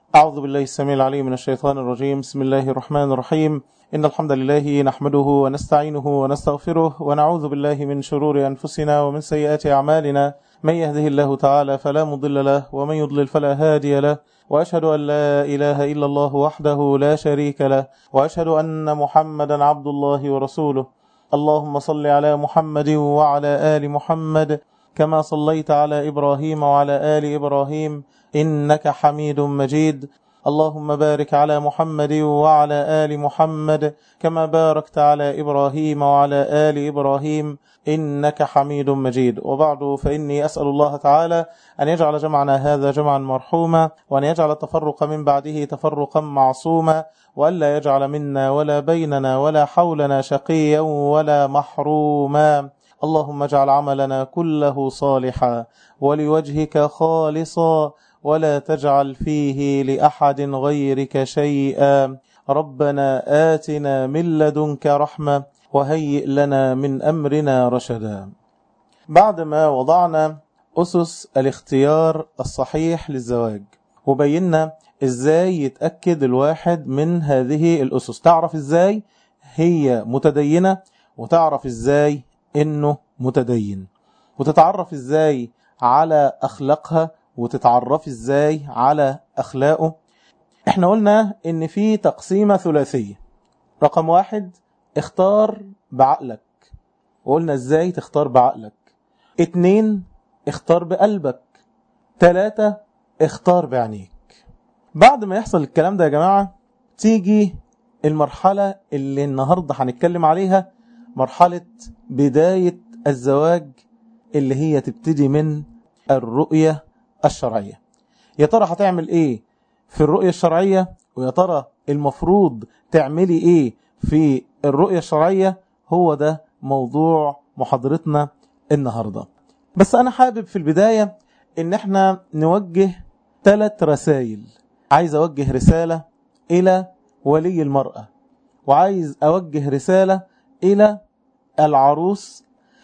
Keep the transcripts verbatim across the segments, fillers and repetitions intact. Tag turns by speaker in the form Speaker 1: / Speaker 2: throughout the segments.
Speaker 1: أعوذ بالله السميع العليم من الشيطان الرجيم. بسم الله الرحمن الرحيم. إن الحمد لله نحمده ونستعينه ونستغفره ونعوذ بالله من شرور أنفسنا ومن سيئات أعمالنا. من يهده الله تعالى فلا مضل له ومن يضلل فلا هادي له، وأشهد أن لا إله إلا الله وحده لا شريك له، وأشهد أن محمدا عبد الله ورسوله. اللهم صل على محمد وعلى آل محمد كما صليت على إبراهيم وعلى آل إبراهيم إنك حميد مجيد. اللهم بارك على محمد وعلى آل محمد كما باركت على إبراهيم وعلى آل إبراهيم إنك حميد مجيد. وبعد، فإني أسأل الله تعالى أن يجعل جمعنا هذا جمعا مرحوما، وأن يجعل التفرق من بعده تفرقا معصوما، وألا يجعل منا ولا بيننا ولا حولنا شقيا ولا محروما. اللهم اجعل عملنا كله صالحا ولوجهك خالصا، ولا تجعل فيه لأحد غيرك شيئا. ربنا آتنا من لدنك رحمة وهيئ لنا من أمرنا رشدا. بعد ما وضعنا أسس الاختيار الصحيح للزواج وبينا إزاي يتأكد الواحد من هذه الأسس، تعرف إزاي هي متدينة، وتعرف إزاي إنه متدين، وتتعرف إزاي على أخلاقها، وتتعرف إزاي على أخلاقه. إحنا قلنا إن في تقسيمة ثلاثية. رقم واحد، اختار بعقلك، وقلنا إزاي تختار بعقلك. اتنين، اختار بقلبك. تلاتة، اختار بعينيك. بعد ما يحصل الكلام ده يا جماعة، تيجي المرحلة اللي النهاردة هنتكلم عليها، مرحلة بداية الزواج، اللي هي تبتدي من الرؤية الشرعية. يا ترى هتعمل ايه في الرؤية الشرعية، ويا ترى المفروض تعملي ايه في الرؤية الشرعية؟ هو ده موضوع محاضرتنا النهاردة. بس انا حابب في البداية ان احنا نوجه ثلاث رسائل. عايز اوجه رسالة الى ولي المرأة، وعايز اوجه رسالة الى العروس،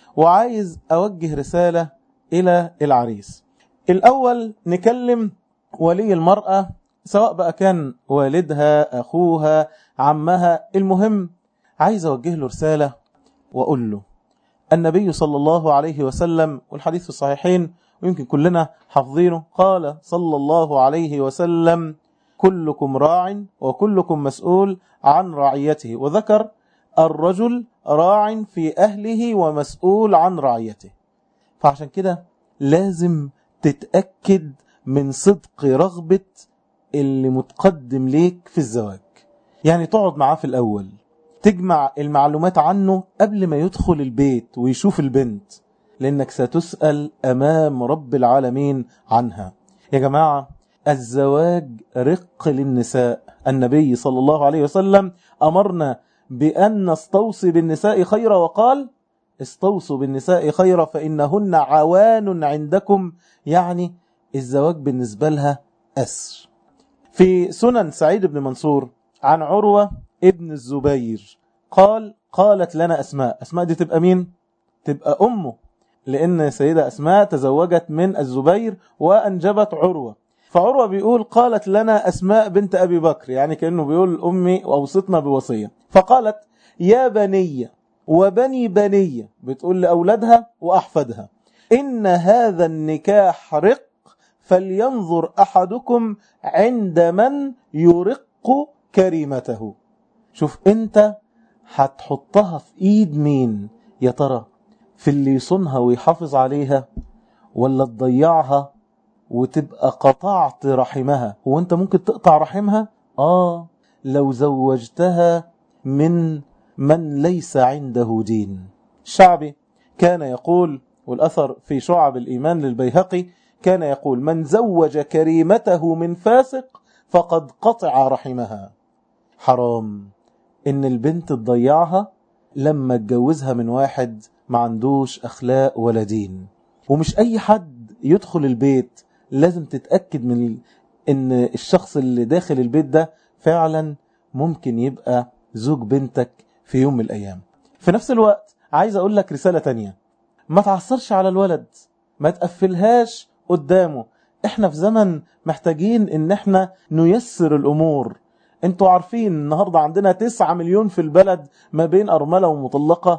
Speaker 1: وعايز اوجه رسالة الى العريس. الأول نكلم ولي المرأة، سواء بقى كان والدها، أخوها، عمها، المهم عايز أوجه له رسالة وأقول له النبي صلى الله عليه وسلم، والحديث في الصحيحين ويمكن كلنا حافظينه، قال صلى الله عليه وسلم: كلكم راع وكلكم مسؤول عن رعيته، وذكر الرجل راع في أهله ومسؤول عن رعيته. فعشان كده لازم تتأكد من صدق رغبة اللي متقدم ليك في الزواج. يعني تقعد معاه في الأول، تجمع المعلومات عنه قبل ما يدخل البيت ويشوف البنت، لأنك ستسأل أمام رب العالمين عنها. يا جماعة، الزواج رق للنساء. النبي صلى الله عليه وسلم أمرنا بأن نستوصي بالنساء خيرا، وقال: استوصوا بالنساء خيرا فإنهن عوان عندكم، يعني الزواج بالنسبة لها أسر. في سنن سعيد بن منصور عن عروة ابن الزبير قال: قالت لنا أسماء. أسماء دي تبقى مين؟ تبقى أمه، لأن سيدة أسماء تزوجت من الزبير وأنجبت عروة. فعروة بيقول: قالت لنا أسماء بنت أبي بكر، يعني كأنه بيقول أمي وأوصتنا بوصية. فقالت: يا بني وبني بنية، بتقول لأولادها وأحفادها: إن هذا النكاح رق، فلينظر أحدكم عند من يرق كريمته. شوف أنت هتحطها في إيد مين يا ترى؟ في اللي يصونها ويحافظ عليها، ولا تضيعها وتبقى قطعت رحمها؟ هو أنت ممكن تقطع رحمها؟ آه، لو زوجتها من من ليس عنده دين. الشعبي كان يقول، والأثر في شعب الإيمان للبيهقي، كان يقول: من زوج كريمته من فاسق فقد قطع رحمها. حرام إن البنت تضيعها لما اتجوزها من واحد ما عندوش أخلاق ولا دين. ومش أي حد يدخل البيت، لازم تتأكد من إن الشخص اللي داخل البيت ده فعلا ممكن يبقى زوج بنتك في يوم من الأيام. في نفس الوقت عايز أقول لك رسالة تانية: ما تعصرش على الولد، ما تقفلهاش قدامه. احنا في زمن محتاجين ان احنا نيسر الامور. انتوا عارفين النهاردة عندنا تسعة مليون في البلد ما بين ارملة ومطلقة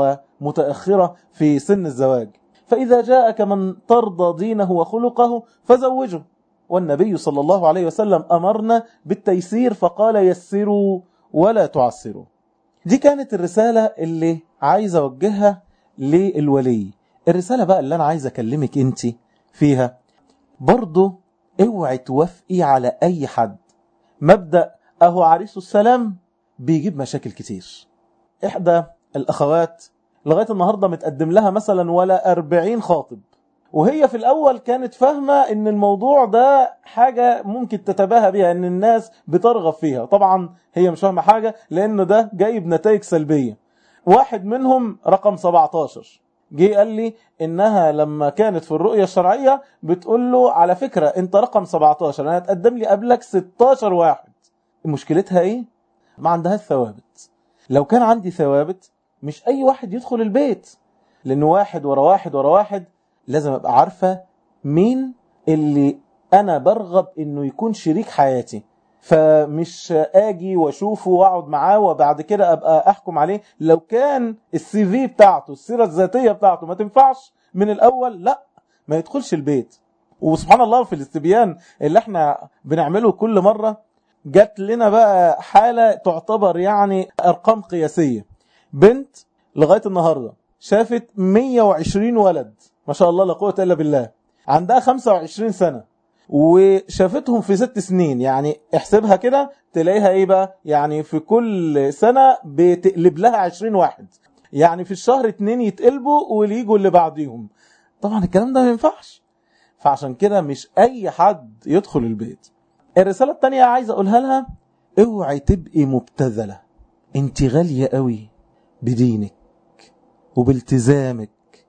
Speaker 1: ومتأخرة في سن الزواج. فاذا جاءك من ترضى دينه وخلقه فزوجه. والنبي صلى الله عليه وسلم امرنا بالتيسير فقال يسروا ولا تعسروا. دي كانت الرسالة اللي عايز اوجهها للولي. الرسالة بقى اللي انا عايز اكلمك انت فيها، برضو اوعي توافقي على اي حد. مبدأ اهو عريس السلام بيجيب مشاكل كتير. احدى الاخوات لغاية النهاردة متقدم لها مثلا ولا اربعين خاطب، وهي في الاول كانت فاهمة ان الموضوع ده حاجة ممكن تتباهى بيها، ان الناس بترغب فيها. طبعا هي مش فاهمة حاجة، لان ده جايب نتائج سلبية. واحد منهم رقم سبعتاشر جه قال لي انها لما كانت في الرؤية الشرعية بتقول له على فكرة انت رقم سبعتاشر، انا هتقدم لي قبلك ستاشر واحد. مشكلتها ايه؟ ما عندها ثوابت. لو كان عندي ثوابت مش اي واحد يدخل البيت، لان واحد ورا واحد ورا واحد لازم ابقى عارفة مين اللي انا برغب انه يكون شريك حياتي. فمش اجي واشوفه واقعد معاه وبعد كده ابقى احكم عليه. لو كان السي في بتاعته السيرة الذاتية بتاعته ما تنفعش من الاول، لا ما يدخلش البيت. وسبحان الله في الاستبيان اللي احنا بنعمله كل مرة جات لنا بقى حالة تعتبر يعني ارقام قياسية. بنت لغاية النهاردة شافت مية وعشرين ولد، ما شاء الله لا قوة الا بالله، عندها خمسة وعشرين سنة، وشافتهم في ست سنين. يعني احسبها كده تلاقيها ايه بقى، يعني في كل سنة بتقلب لها عشرين واحد، يعني في الشهر اتنين يتقلبوا ويجوا اللي بعديهم. طبعا الكلام ده ما ينفعش. فعشان كده مش اي حد يدخل البيت. الرسالة التانية عايز اقولها لها، اوعي تبقي مبتذلة. انت غالية قوي بدينك وبالتزامك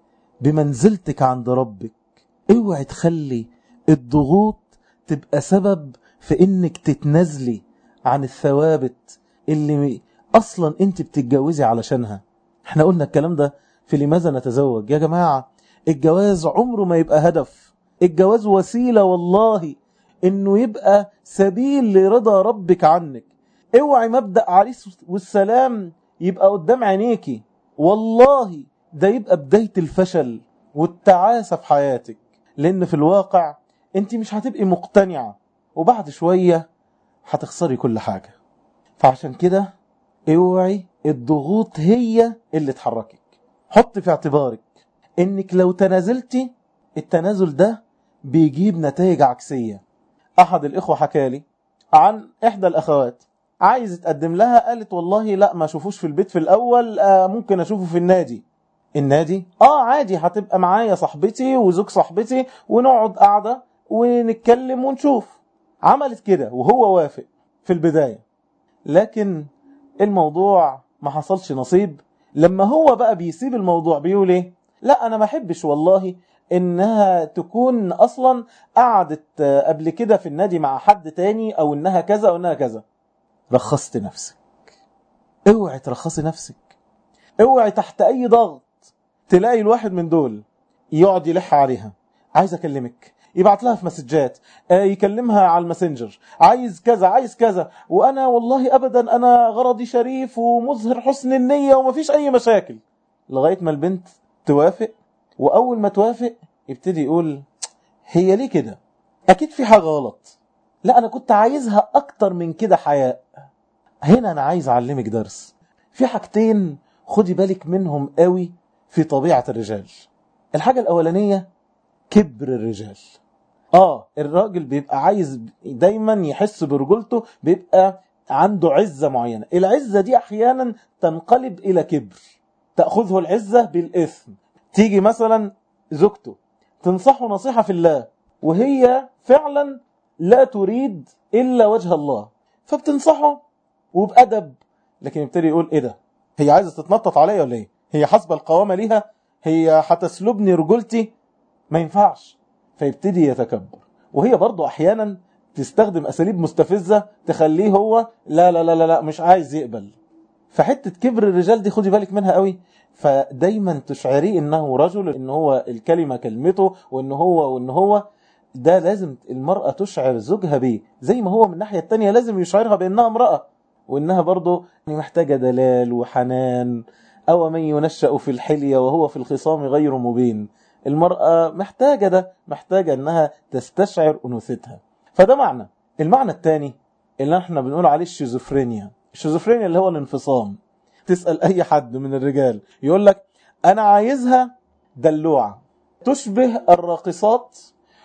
Speaker 1: بمنزلتك عند ربك. اوعي تخلي الضغوط تبقى سبب في انك تتنازلي عن الثوابت اللي اصلا انت بتتجوزي علشانها. احنا قلنا الكلام ده في لماذا نتزوج. يا جماعة الجواز عمره ما يبقى هدف. الجواز وسيلة والله انه يبقى سبيل لرضا ربك عنك. اوعي مبدأ عريس والسلام يبقى قدام عينيكي، والله ده يبقى بداية الفشل والتعاسة في حياتك. لان في الواقع انت مش هتبقي مقتنعة، وبعد شوية هتخسري كل حاجة. فعشان كده اوعي الضغوط هي اللي تحركك. حط في اعتبارك انك لو تنازلتي التنازل ده بيجيب نتائج عكسية. احد الاخوة حكالي عن احدى الاخوات عايز تقدم لها، قالت والله لا ما اشوفوش في البيت في الاول، آه ممكن اشوفه في النادي. النادي اه عادي، هتبقى معايا صاحبتي وزوج صاحبتي ونقعد قاعدة ونتكلم ونشوف. عملت كده وهو وافق في البداية، لكن الموضوع ما حصلش نصيب. لما هو بقى بيسيب الموضوع بيقول ايه، لا انا ما احبش والله انها تكون اصلا قعدت قبل كده في النادي مع حد تاني، او انها كذا او انها كذا. رخصت نفسك. اوعي ترخصي نفسك. اوعي تحت اي ضغط تلاقي الواحد من دول يقعد يلح عليها، عايز اكلمك، يبعت لها في مسجات، يكلمها على الماسنجر، عايز كذا عايز كذا، وانا والله ابدا انا غرضي شريف ومظهر حسن النية ومفيش اي مشاكل، لغاية ما البنت توافق. واول ما توافق يبتدي يقول هي ليه كده، اكيد في حاجة غلط، لا انا كنت عايزها اكتر من كده حياء. هنا انا عايز اعلمك درس. في حاجتين خدي بالك منهم قوي في طبيعة الرجال. الحاجة الاولانية كبر الرجال. اه الراجل بيبقى عايز دايما يحس برجولته، بيبقى عنده عزة معينة. العزة دي احيانا تنقلب الى كبر، تأخذه العزة بالإثم. تيجي مثلا زوجته تنصحه نصيحة في الله وهي فعلا لا تريد إلا وجه الله، فبتنصحه وبأدب، لكن يبتدي يقول ايه ده، هي عايزة تتنطط عليا ولا ايه، هي حسب القوامة ليها، هي هتسلبني رجولتي، ما ينفعش. فيبتدي يتكبر، وهي برضو احيانا تستخدم اساليب مستفزة تخليه هو لا لا لا لا, لا مش عايز يقبل. فحتة كبر الرجال دي خدي بالك منها قوي. فدايما تشعريه انه رجل، ان هو الكلمة كلمته، وان هو وان هو ده لازم المرأة تشعر زوجها بيه، زي ما هو من الناحية التانية لازم يشعرها بأنها امرأة، وإنها برضو محتاجة دلال وحنان. أو من ينشأ في الحلية وهو في الخصام غير مبين. المرأة محتاجة ده، محتاجة أنها تستشعر أنوثتها. فده معنى. المعنى الثاني اللي احنا بنقول عليه الشيزوفرينيا. الشيزوفرينيا اللي هو الانفصام. تسأل أي حد من الرجال يقول لك أنا عايزها دلوعة تشبه الراقصات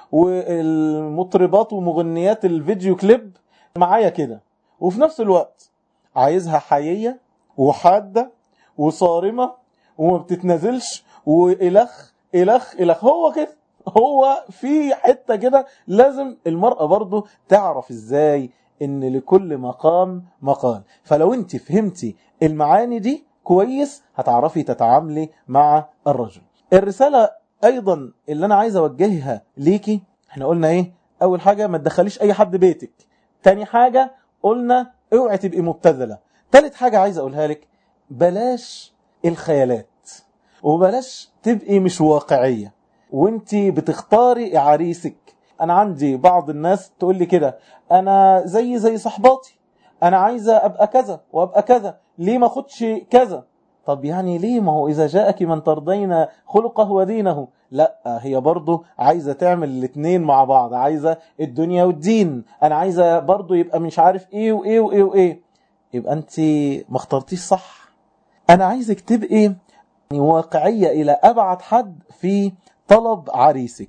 Speaker 1: والمطربات ومغنيات الفيديو كليب معايا كده، وفي نفس الوقت عايزها حيية وحادة وصارمة وما بتتنازلش وإلخ إلخ إلخ. هو كده، هو في حتة كده لازم المرأة برضو تعرف إزاي إن لكل مقام مقال. فلو أنت فهمتي المعاني دي كويس هتعرفي تتعاملي مع الرجل. الرسالة أيضا اللي أنا عايز أوجهها ليكي، احنا قلنا إيه؟ أول حاجة ما تدخليش أي حد بيتك. تاني حاجة قلنا اوعي تبقي مبتذلة. تالت حاجة عايز أقولها لك، بلاش الخيالات وبلاش تبقي مش واقعية وانتي بتختاري عريسك. انا عندي بعض الناس تقول لي كده، انا زي زي صحباتي، انا عايزة ابقى كذا وابقى كذا، ليه ما خدش كذا؟ طب يعني ليه؟ ما هو اذا جاءك من ترضين خلقه ودينه. لا، هي برضو عايزة تعمل الاثنين مع بعض، عايزة الدنيا والدين. انا عايزة برضو يبقى مش عارف ايه وايه وايه وايه. يبقى انتي ما اخترتيش صح. انا عايزك تبقي واقعية الى ابعد حد في طلب عريسك.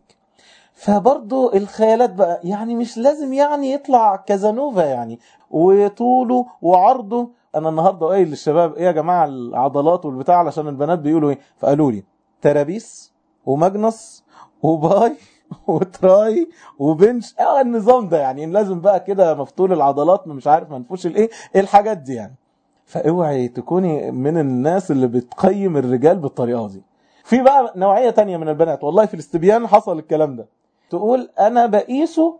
Speaker 1: فبرضو الخيالات بقى يعني مش لازم يعني يطلع كازانوفا يعني وطوله وعرضه. انا النهارده قايل للشباب ايه يا جماعه العضلات والبتاع، علشان البنات بيقولوا ايه، فقالوا لي ترابيس ومجنس وباي وتراي وبنش. اه النظام ده يعني لازم بقى كده مفتول العضلات مش عارف منفوش الايه الحاجات دي يعني. فاوعي تكوني من الناس اللي بتقيم الرجال بالطريقه دي. في بقى نوعيه تانية من البنات، والله في الاستبيان حصل الكلام ده، تقول انا بقيسه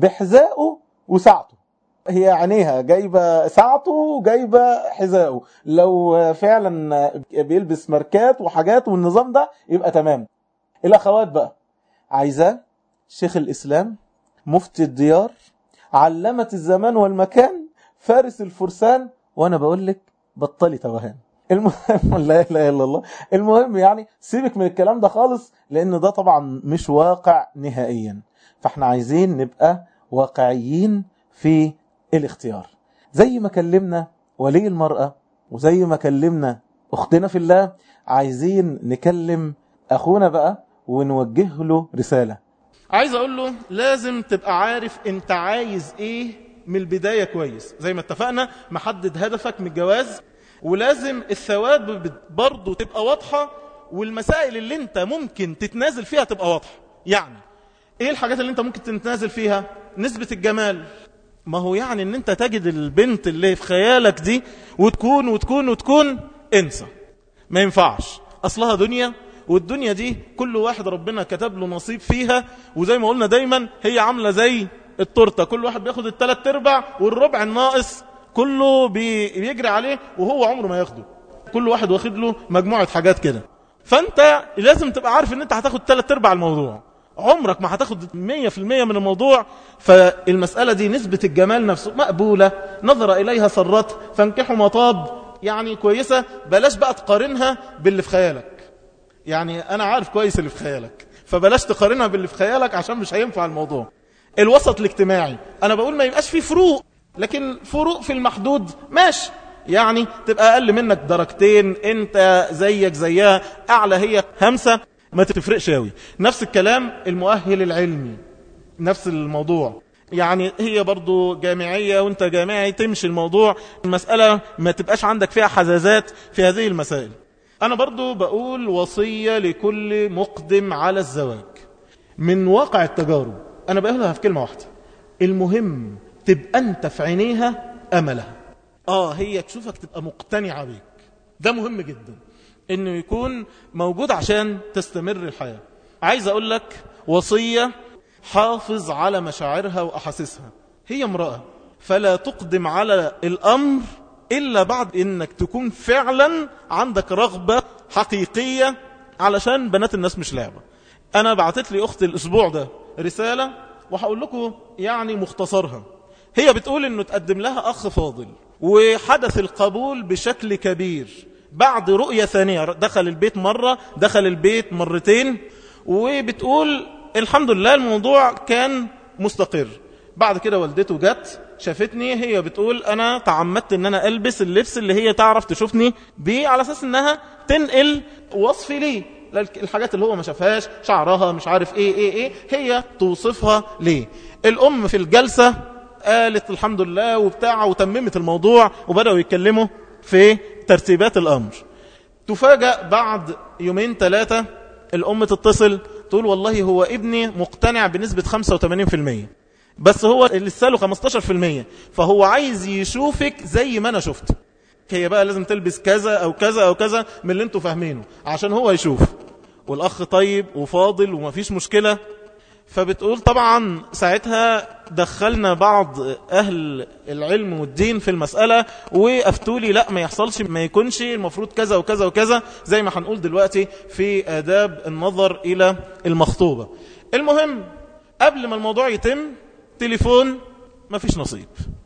Speaker 1: بحذائه وساعته. هي عينيها جايبه ساعته وجايبه حذائه، لو فعلا بيلبس ماركات وحاجات والنظام ده يبقى تمام. الاخوات بقى عايزاه شيخ الاسلام، مفتي الديار، علمة الزمان والمكان، فارس الفرسان. وانا بقول لك بطلي توهان. المهم لا اله الا الله. المهم يعني سيبك من الكلام ده خالص، لان ده طبعا مش واقع نهائيا. فاحنا عايزين نبقى واقعيين في الاختيار. زي ما كلمنا ولي المرأة وزي ما كلمنا اختنا في الله، عايزين نكلم اخونا بقى ونوجه له رسالة.
Speaker 2: عايز اقول له لازم تبقى عارف انت عايز ايه من البداية كويس، زي ما اتفقنا محدد هدفك من الجواز، ولازم الثواب برضو تبقى واضحة، والمسائل اللي انت ممكن تتنازل فيها تبقى واضحة. يعني ايه الحاجات اللي انت ممكن تتنازل فيها؟ نسبة الجمال. ما هو يعني ان انت تجد البنت اللي في خيالك دي وتكون وتكون وتكون انسى، ما ينفعش. اصلها دنيا، والدنيا دي كل واحد ربنا كتب له نصيب فيها، وزي ما قلنا دايما هي عاملة زي التورته، كل واحد بياخد الثلاث ارباع والربع الناقص كله بيجري عليه وهو عمره ما ياخده. كل واحد واخد له مجموعة حاجات كده. فانت لازم تبقى عارف ان انت هتاخد ثلاث ارباع الموضوع، عمرك ما هتاخد مية في المية من الموضوع. فالمسألة دي نسبة الجمال نفسه مقبولة، نظر إليها سرت فانكحوا ما طاب، يعني كويسة. بلاش بقى تقارنها باللي في خيالك، يعني أنا عارف كويس اللي في خيالك، فبلاش تقارنها باللي في خيالك عشان مش هينفع الموضوع. الوسط الاجتماعي أنا بقول ما يبقاش فيه فروق، لكن فروق في المحدود ماشي. يعني تبقى أقل منك درجتين، أنت زيك زيها، أعلى هي همسة، ما تفرقش قوي. نفس الكلام المؤهل العلمي، نفس الموضوع. يعني هي برضو جامعية وانت جامعي، تمشي الموضوع. المسألة ما تبقاش عندك فيها حزازات في هذه المسائل. أنا برضو بقول وصية لكل مقدم على الزواج من واقع التجارب، أنا بقولها في كلمة واحدة: المهم تبقى أنت في عينيها أملها. آه هي تشوفك تبقى مقتنعة بيك، ده مهم جدا إنه يكون موجود عشان تستمر الحياة. عايز أقول لك وصية: حافظ على مشاعرها وأحاسيسها. هي امرأة، فلا تقدم على الأمر إلا بعد إنك تكون فعلا عندك رغبة حقيقية، علشان بنات الناس مش لعبة. أنا بعتت لي أختي الأسبوع ده رسالة وهقول لكم يعني مختصرها. هي بتقول انه تقدم لها اخ فاضل وحدث القبول بشكل كبير بعد رؤية ثانية، دخل البيت مرة، دخل البيت مرتين، وبتقول الحمد لله الموضوع كان مستقر. بعد كده والدته جت شافتني، هي بتقول انا تعمدت ان انا البس اللبس اللي هي تعرف تشوفني بيه على اساس انها تنقل وصفي ليه، الحاجات اللي هو ما شافهاش، شعرها مش عارف ايه ايه ايه هي توصفها ليه. الام في الجلسة قالت الحمد لله وبتاع وتممت الموضوع وبدأوا يتكلموا في ترتيبات الامر. تفاجأ بعد يومين ثلاثة الام تتصل تقول والله هو ابني مقتنع بنسبة خمسة وثمانين بالمية بس هو لسه له خمستاشر بالمية، فهو عايز يشوفك زي ما انا شفت. هي بقى لازم تلبس كذا او كذا او كذا من اللي انتوا فاهمينه عشان هو يشوف. والاخ طيب وفاضل ومفيش مشكلة. فبتقول طبعا ساعتها دخلنا بعض اهل العلم والدين في المسألة وافتولي لا ما يحصلش، ما يكونش، المفروض كذا وكذا وكذا زي ما هنقول دلوقتي في آداب النظر الى المخطوبة. المهم قبل ما الموضوع يتم تليفون ما فيش نصيب.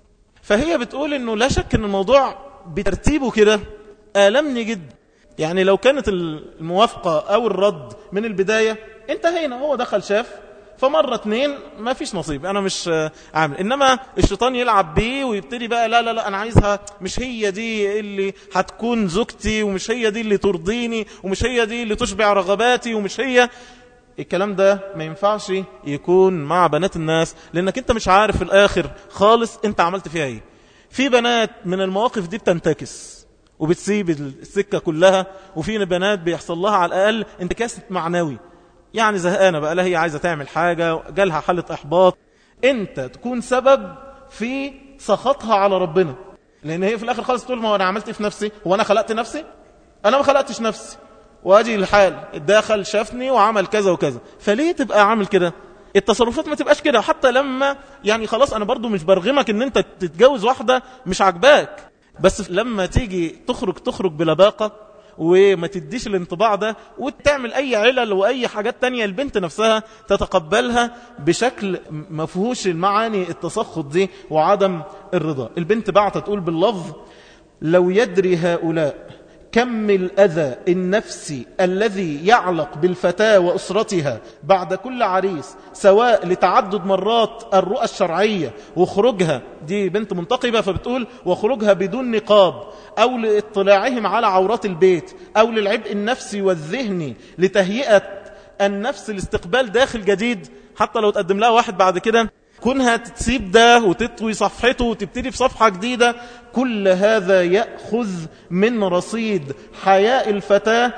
Speaker 2: فهي بتقول انه لا شك ان الموضوع بترتيبه كده آلمني جدا. يعني لو كانت الموافقة او الرد من البداية انتهينا، هو دخل شاف فمرة اتنين ما فيش نصيب، انا مش عامل. انما الشيطان يلعب بيه ويبتدي بقى لا لا لا انا عايزها، مش هي دي اللي هتكون زوجتي، ومش هي دي اللي ترضيني، ومش هي دي اللي تشبع رغباتي، ومش هي. الكلام ده ما ينفعش يكون مع بنات الناس، لانك انت مش عارف في الاخر خالص انت عملت فيها ايه. في بنات من المواقف دي بتنتكس وبتسيب السكة كلها، وفي بنات بيحصل لها على الاقل انتكاس معنوي، يعني زهقانة بقى، لا هي عايزة تعمل حاجة، جالها حالة احباط، انت تكون سبب في سخطها على ربنا. لان هي في الاخر خالص تقول ما هو انا عملت في نفسي، هو انا خلقت نفسي؟ انا ما خلقتش نفسي، واجي الحال الداخل شافني وعمل كذا وكذا. فليه تبقى عامل كده؟ التصرفات ما تبقاش كده. حتى لما يعني خلاص انا برضو مش برغمك ان انت تتجوز واحدة مش عجباك، بس لما تيجي تخرج تخرج بلباقة وما تديش الانطباع ده، وتعمل اي علل واي حاجات تانية البنت نفسها تتقبلها بشكل مفهوش المعاني التسخط دي وعدم الرضا. البنت بعت تقول باللفظ لو يدري هؤلاء كم الأذى النفسي الذي يعلق بالفتاة وأسرتها بعد كل عريس، سواء لتعدد مرات الرؤى الشرعية وخروجها، دي بنت منتقبة فبتقول وخروجها بدون نقاب، أو لاطلاعهم على عورات البيت، أو للعبء النفسي والذهني لتهيئة النفس لاستقبال داخل جديد. حتى لو تقدم لها واحد بعد كده كونها تسيب ده وتطوي صفحته وتبتدي في صفحة جديدة، كل هذا يأخذ من رصيد حياء الفتاة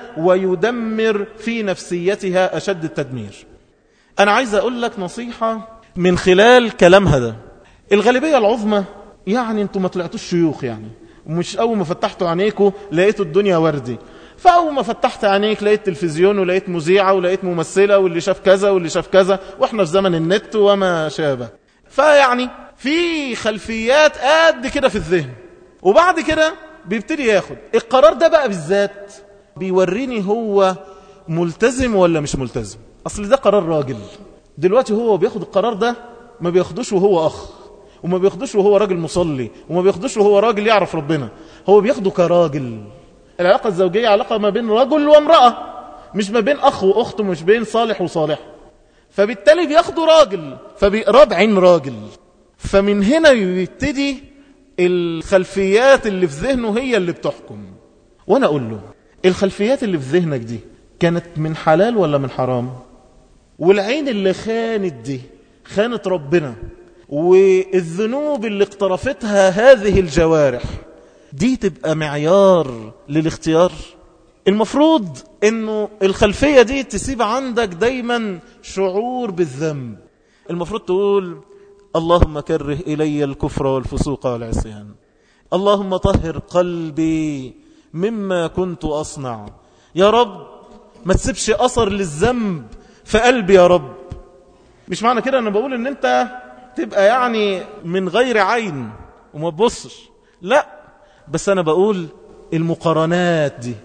Speaker 2: ويدمر في نفسيتها أشد التدمير. أنا عايز أقول لك نصيحة من خلال كلامها ده. الغالبية العظمى يعني أنتم ما طلعتوش شيوخ، يعني مش أول ما فتحتوا عينيكوا لقيتوا الدنيا وردي، فأول ما فتحت عينيك لقيت تلفزيون ولقيت مذيعة ولقيت ممثلة واللي شاف كذا واللي شاف كذا، وإحنا في زمن النت وما شابه. فيعني في خلفيات قد كده في الذهن، وبعد كده بيبتدي ياخد القرار ده بقى بالذات بيوريني هو ملتزم ولا مش ملتزم. أصل ده قرار راجل. دلوقتي هو بياخد القرار ده ما بياخدوش وهو أخ، وما بياخدوش وهو راجل مصلي، وما بياخدوش وهو راجل يعرف ربنا، هو بياخده كراجل. العلاقة الزوجية علاقة ما بين رجل وامرأة، مش ما بين أخ وأخت، مش بين صالح وصالح. فبالتالي بياخده راجل، فبيقراه بعين راجل. فمن هنا يبتدي الخلفيات اللي في ذهنه هي اللي بتحكم. وانا اقول له الخلفيات اللي في ذهنك دي كانت من حلال ولا من حرام؟ والعين اللي خانت دي خانت ربنا، والذنوب اللي اقترفتها هذه الجوارح دي تبقى معيار للاختيار. المفروض انه الخلفية دي تسيب عندك دايما شعور بالذنب. المفروض تقول اللهم كره إلي الكفر والفسوق والعصيان، اللهم طهر قلبي مما كنت أصنع. يا رب ما تسيبش أثر للذنب في قلبي يا رب. مش معنى كده أنا بقول ان انت تبقى يعني من غير عين وما تبصش، لا، بس أنا بقول المقارنات دي،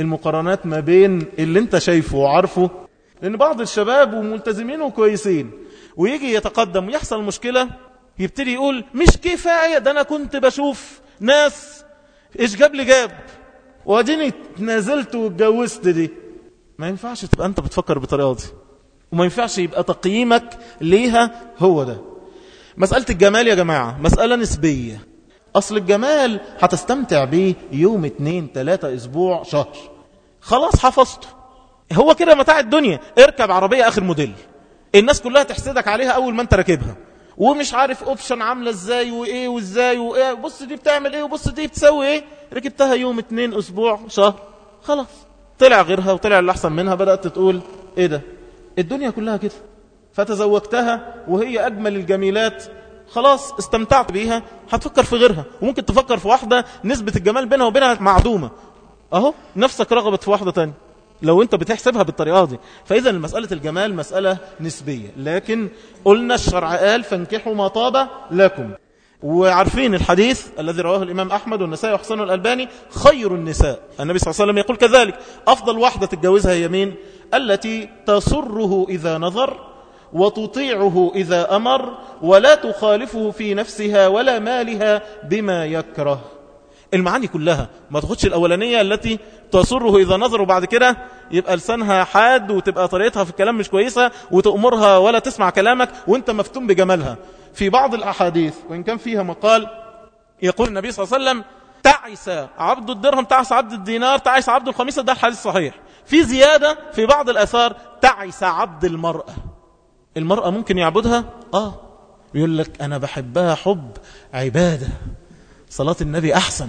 Speaker 2: المقارنات ما بين اللي انت شايفه وعارفه. لأن بعض الشباب وملتزمين وكويسين ويجي يتقدم ويحصل مشكلة يبتدي يقول مش كفاية، ده أنا كنت بشوف ناس إيش جاب لي جاب واديني نازلت واتجوزت. دي ما ينفعش تبقى أنت بتفكر بالطريقة دي، وما ينفعش يبقى تقييمك ليها هو ده. مسألة الجمال يا جماعة مسألة نسبية. أصل الجمال هتستمتع بيه يوم اتنين تلاتة أسبوع شهر، خلاص حفظته. هو كده متاع الدنيا. اركب عربية آخر موديل، الناس كلها تحسدك عليها أول ما أنت راكبها، ومش عارف اوبشن عاملة ازاي وايه وازاي وايه، بص دي بتعمل ايه وبص دي بتسوي ايه. ركبتها يوم اتنين أسبوع شهر خلاص طلع غيرها وطلع اللي أحسن منها، بدأت تقول ايه ده، الدنيا كلها كده. فتزوجتها وهي أجمل الجميلات، خلاص استمتعت بيها، هتفكر في غيرها. وممكن تفكر في واحدة نسبة الجمال بينها وبينها معدومة، اهو نفسك رغبت في واحدة تانية لو انت بتحسبها بالطريقة دي. فإذا مسألة الجمال مسألة نسبية، لكن قلنا الشرع قال فانكحوا ما طاب لكم. وعارفين الحديث الذي رواه الإمام أحمد والنسائي وحسنه الألباني، خير النساء، النبي صلى الله عليه وسلم يقول كذلك، أفضل واحدة تتجوزها هي مين؟ التي تسره إذا نظر وتطيعه إذا أمر ولا تخالفه في نفسها ولا مالها بما يكره. المعاني كلها، ما تاخدش الأولانية التي تسره إذا نظر وبعد كده يبقى لسانها حاد وتبقى طريقتها في الكلام مش كويسة وتأمرها ولا تسمع كلامك وانت مفتون بجمالها. في بعض الأحاديث وإن كان فيها مقال يقول النبي صلى الله عليه وسلم تعس عبد الدرهم تعس عبد الدينار تعس عبد الخميسة، ده الحديث صحيح. في زيادة في بعض الأثار تعس عبد المرأة. المرأة ممكن يعبدها آه يقول لك أنا بحبها حب عبادة، صلاة النبي أحسن.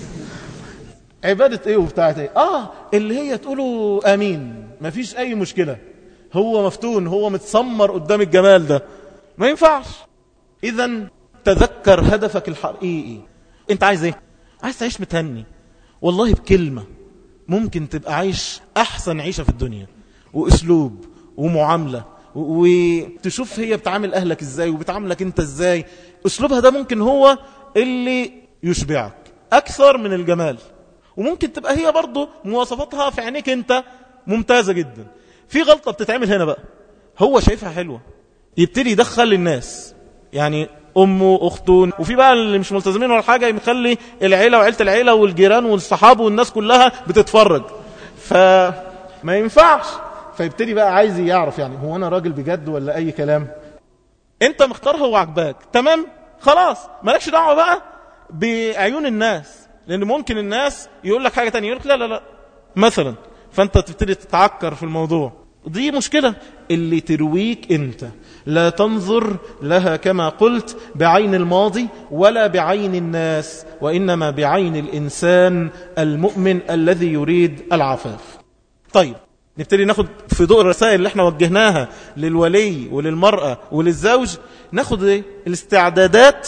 Speaker 2: عبادة ايه وبتاعت ايه؟ اه اللي هي تقولوا امين مفيش اي مشكلة. هو مفتون، هو متسمر قدام الجمال ده، ما ينفعش. اذا تذكر هدفك الحقيقي. انت عايز ايه؟ عايز تعيش متهني، والله بكلمة ممكن تبقى عايش احسن عيشة في الدنيا، واسلوب ومعاملة، وتشوف هي بتعامل اهلك ازاي وبتعاملك انت ازاي. اسلوبها ده ممكن هو اللي يشبعك اكثر من الجمال. وممكن تبقى هي برضو مواصفاتها في عينيك انت ممتازة جدا. في غلطة بتتعمل هنا بقى، هو شايفها حلوة يبتدي يدخل الناس، يعني أمه أخته، وفي بقى اللي مش ملتزمين ولا حاجة يخلي العيلة وعيلة العيلة والجيران والصحاب والناس كلها بتتفرج، فما ينفعش. فيبتدي بقى عايز يعرف يعني هو أنا راجل بجد ولا أي كلام. انت مختارها وعجباك تمام خلاص، مالكش دعوة بقى بعيون الناس، لأن ممكن الناس يقول لك حاجة تانية، يقول لك لا لا لا مثلا، فأنت تبتدي تتعكر في الموضوع. دي مشكلة اللي ترويك أنت. لا تنظر لها كما قلت بعين الماضي ولا بعين الناس، وإنما بعين الإنسان المؤمن الذي يريد العفاف. طيب نبتدي ناخد في ضوء الرسائل اللي احنا وجهناها للولي وللمرأة وللزوج، ناخد ايه الاستعدادات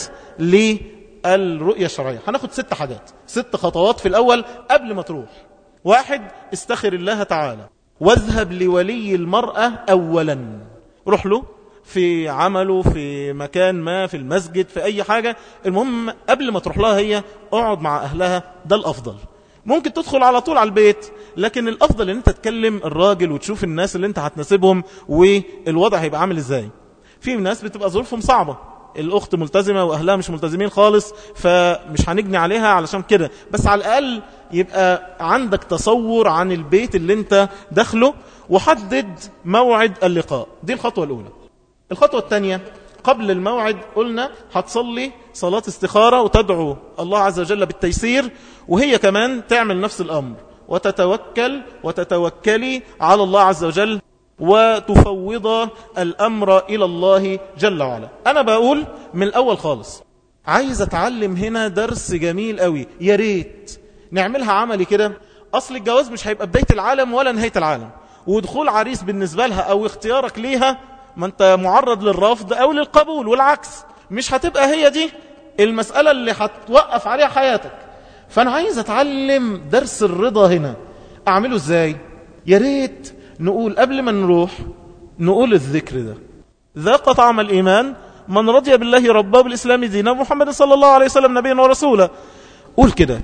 Speaker 2: للرؤية الشرعية. هناخد ست حاجات، ست خطوات في الأول قبل ما تروح. واحد، استخر الله تعالى واذهب لولي المرأة أولا. روح له في عمله، في مكان ما، في المسجد، في أي حاجة، المهم قبل ما تروح لها هي اقعد مع أهلها، ده الأفضل. ممكن تدخل على طول على البيت، لكن الأفضل ان انت تكلم الراجل وتشوف الناس اللي انت هتناسبهم والوضع هيبقى عامل ازاي. في ناس بتبقى ظروفهم صعبة، الأخت ملتزمة وأهلها مش ملتزمين خالص، فمش هنجني عليها علشان كده، بس على الأقل يبقى عندك تصور عن البيت اللي انت داخله، وحدد موعد اللقاء. دي الخطوة الأولى. الخطوة الثانية، قبل الموعد قلنا هتصلي صلاة استخارة وتدعو الله عز وجل بالتيسير، وهي كمان تعمل نفس الأمر، وتتوكل وتتوكلي على الله عز وجل وتفوض الأمر إلى الله جل وعلا. أنا بقول من الأول خالص، عايز أتعلم هنا درس جميل قوي، يا ريت نعملها عملي كده. أصل الجواز مش هيبقى بداية العالم ولا نهاية العالم، ودخول عريس بالنسبة لها أو اختيارك ليها ما أنت معرض للرفض أو للقبول، والعكس مش هتبقى هي دي المسألة اللي هتوقف عليها حياتك. فأنا عايز أتعلم درس الرضا هنا، أعمله إزاي؟ يا ريت نقول قبل ما نروح نقول الذكر ده: ذاق طعم الإيمان من رضي بالله ربا بالإسلام دينا محمد صلى الله عليه وسلم نبيا ورسولا. قول كده: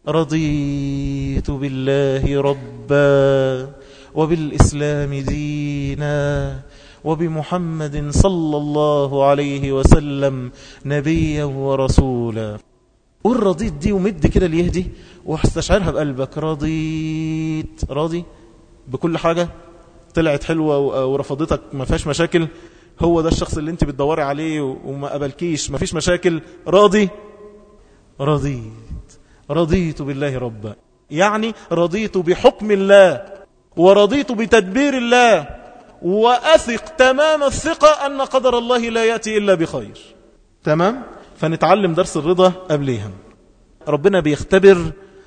Speaker 2: رضيت بالله ربا وبالإسلام دينا وبمحمد صلى الله عليه وسلم نبيا ورسولا. قول رضيت دي ومد كده ليهدي واستشعرها بقلبك. رضيت، راضي بكل حاجة طلعت حلوة ورفضتك ما فيهاش مشاكل، هو ده الشخص اللي انت بتدوري عليه وما قبلكيش ما فيش مشاكل. راضي، رضيت رضيت بالله ربا، يعني رضيت بحكم الله ورضيت بتدبير الله، وأثق تمام الثقة أن قدر الله لا يأتي إلا بخير. تمام؟ فنتعلم درس الرضا قبليها. ربنا بيختبر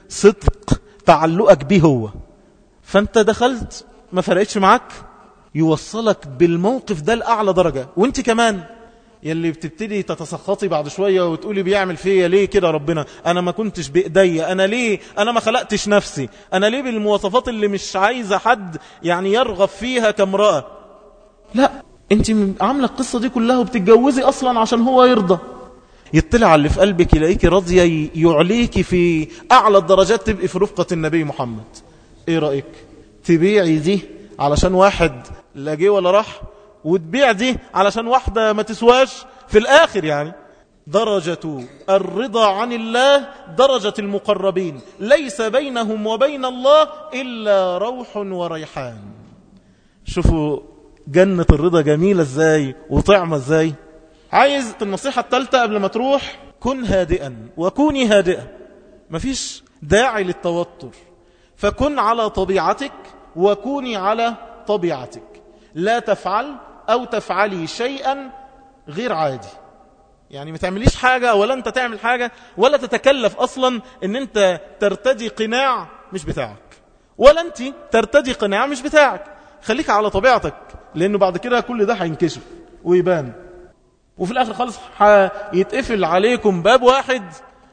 Speaker 2: صدق تعلقك به هو، فانت دخلت ما فرقتش معك، يوصلك بالموقف ده لأعلى درجة. وانت كمان يلي بتبتدي تتسخطي بعد شوية وتقولي بيعمل فيا ليه كده ربنا، انا ما كنتش بإيدي، انا ليه انا ما خلقتش نفسي، انا ليه بالمواصفات اللي مش عايزة حد يعني يرغب فيها كامرأة. لا، انت عاملة القصة دي كلها وبتتجوزي اصلا عشان هو يرضى. يطلع على اللي في قلبك يلاقيكي راضية، يعليكي في اعلى الدرجات، تبقي في رفقة النبي محمد. ايه رأيك تبيعي دي علشان واحد لا جه ولا راح، وتبيع دي علشان واحدة ما تسواش في الآخر؟ يعني درجة الرضا عن الله درجة المقربين، ليس بينهم وبين الله إلا روح وريحان. شوفوا جنة الرضا جميلة ازاي وطعمة ازاي. عايز النصيحة الثالثة قبل ما تروح، كن هادئا وكوني هادئة، مفيش داعي للتوتر، فكن على طبيعتك وكوني على طبيعتك. لا تفعل أو تفعلي شيئا غير عادي، يعني ما تعمليش حاجة ولا أنت تعمل حاجة، ولا تتكلف أصلا أن أنت ترتدي قناع مش بتاعك، ولا أنت ترتدي قناع مش بتاعك. خليك على طبيعتك، لأنه بعد كده كل ده هينكشف ويبان، وفي الآخر خالص هيتقفل عليكم باب واحد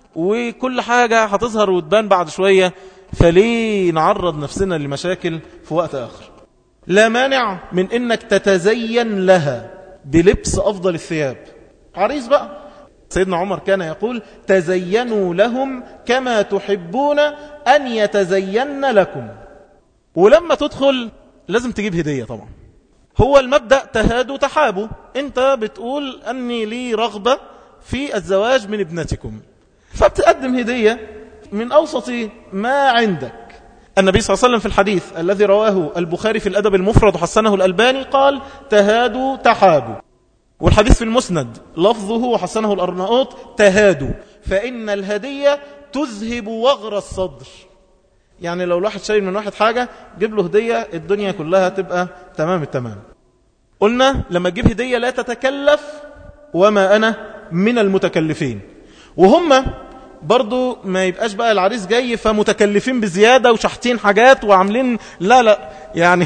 Speaker 2: وكل حاجة هتظهر وتبان بعد شوية. فليه نعرض نفسنا لمشاكل في وقت آخر؟ لا مانع من انك تتزين لها بلبس افضل الثياب. عريس بقى، سيدنا عمر كان يقول تزينوا لهم كما تحبون ان يتزين لكم. ولما تدخل لازم تجيب هدية طبعا. هو المبدأ تهادوا تحابوا، انت بتقول اني لي رغبة في الزواج من ابنتكم، فبتقدم هدية من اوسط ما عندك. النبي صلى الله عليه وسلم في الحديث الذي رواه البخاري في الأدب المفرد وحسنه الألباني قال تهادوا تحابوا. والحديث في المسند لفظه وحسنه الأرناؤوط تهادوا، فإن الهدية تذهب وغر الصدر. يعني لو الواحد شايل من واحد حاجة، جيب له هدية، الدنيا كلها تبقى تمام التمام. قلنا لما تجيب هدية لا تتكلف، وما أنا من المتكلفين. وهم برضو ما يبقاش بقى العريس جاي فمتكلفين بزيادة وشحتين حاجات وعاملين، لا لا يعني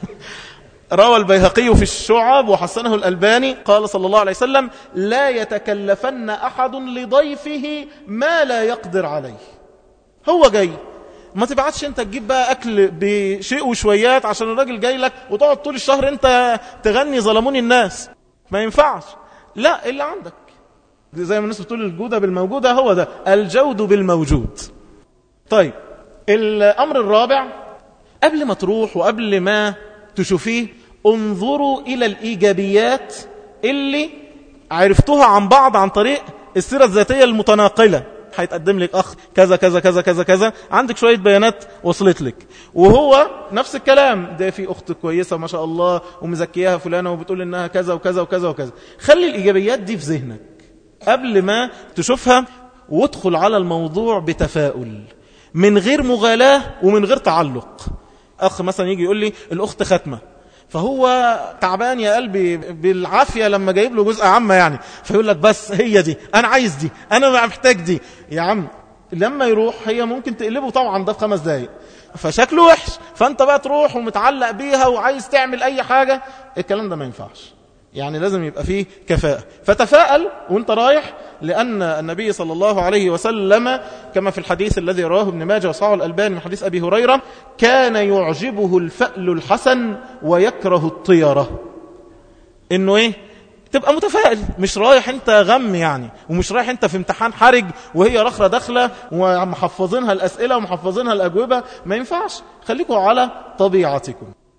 Speaker 2: روى البيهقي في الشعب وحسنه الألباني قال صلى الله عليه وسلم لا يتكلفن أحد لضيفه ما لا يقدر عليه. هو جاي، ما تبعتش انت تجيب بقى أكل بشيء وشويات عشان الراجل جاي لك وتقعد طول الشهر انت تغني ظلموني الناس، ما ينفعش. لا، اللي عندك زي ما الناس بتقول الجودة بالموجودة، هو ده الجود بالموجود. طيب الأمر الرابع، قبل ما تروح وقبل ما تشوفيه انظروا إلى الإيجابيات اللي عرفتوها عن بعض عن طريق السيرة الذاتية المتناقلة. هيتقدم لك أخ كذا كذا كذا كذا كذا، عندك شوية بيانات وصلت لك، وهو نفس الكلام، ده في أخت كويسة ما شاء الله ومزكياها فلانة وبتقول إنها كذا وكذا وكذا وكذا. خلي الإيجابيات دي في ذهنك قبل ما تشوفها، وادخل على الموضوع بتفاؤل من غير مغالاة ومن غير تعلق. أخ مثلا يجي يقول لي الأخت ختمة، فهو تعبان يا قلبي بالعافية لما جايب له جزء عامة يعني، فيقول لك بس هي دي أنا عايز دي، أنا محتاج دي. يا عم لما يروح هي ممكن تقلبه طبعا ده في خمس دقايق، فشكله وحش، فأنت بقى تروح ومتعلق بيها وعايز تعمل أي حاجة. الكلام ده ما ينفعش، يعني لازم يبقى فيه كفاءة. فتفاءل وانت رايح، لأن النبي صلى الله عليه وسلم كما في الحديث الذي رواه ابن ماجه وصححه الألباني من حديث أبي هريرة كان يعجبه الفأل الحسن ويكره الطيرة. إنه إيه؟ تبقى متفائل، مش رايح انت غم يعني، ومش رايح انت في امتحان حرج وهي رخرة داخلة ومحفظينها الأسئلة ومحفظينها الأجوبة. ما ينفعش، خليكوا على طبيعتكم.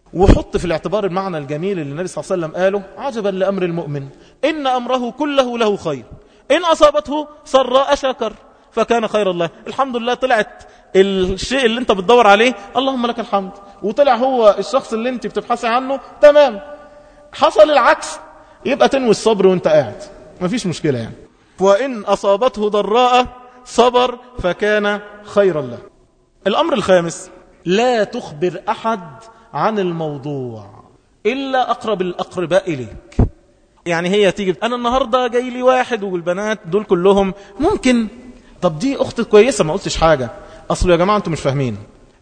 Speaker 2: وحط في الاعتبار المعنى الجميل اللي النبي صلى الله عليه وسلم قاله: عجبا لأمر المؤمن إن أمره كله له خير، إن أصابته سراء شكر فكان خير الله. الحمد لله طلعت الشيء اللي انت بتدور عليه، اللهم لك الحمد، وطلع هو الشخص اللي انت بتبحثي عنه، تمام. حصل العكس، يبقى تنوي الصبر وانت قاعد، مفيش مشكلة يعني. وإن أصابته ضراء صبر فكان خيرا له. الأمر الخامس: لا تخبر أحد عن الموضوع إلا أقرب الأقرباء إليك. يعني هي تيجي: أنا النهاردة جاي لي واحد والبنات دول كلهم ممكن، طب دي أخت كويسة ما قلتش حاجة. أصل يا جماعة أنتم مش فاهمين،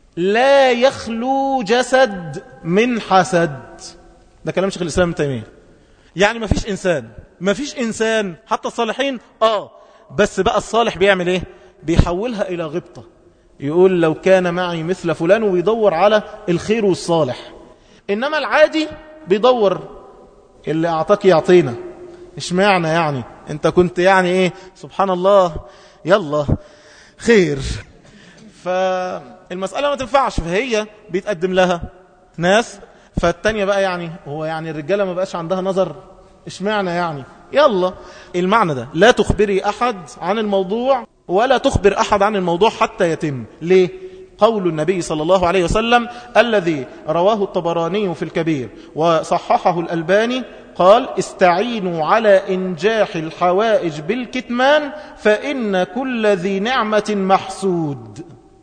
Speaker 2: لا يخلو جسد من حسد. ده كلام شيخ الإسلام ابن تيمية. يعني ما فيش إنسان ما فيش إنسان حتى الصالحين آه بس بقى الصالح بيعمل إيه؟ بيحولها إلى غبطة، يقول لو كان معي مثل فلان، ويدور على الخير والصالح. إنما العادي بيدور اللي أعطاك يعطينا، إيش معنى يعني أنت كنت يعني إيه، سبحان الله، يلا خير. فالمسألة ما تنفعش، فهي بيتقدم لها ناس، فالتانية بقى يعني هو يعني الرجالة ما بقاش عندها نظر، إيش معنى يعني، يلا المعنى ده: لا تخبري أحد عن الموضوع ولا تخبر أحد عن الموضوع حتى يتم. ليه؟ قول النبي صلى الله عليه وسلم الذي رواه الطبراني في الكبير وصححه الألباني، قال: استعينوا على إنجاح الحوائج بالكتمان فإن كل ذي نعمة محسود.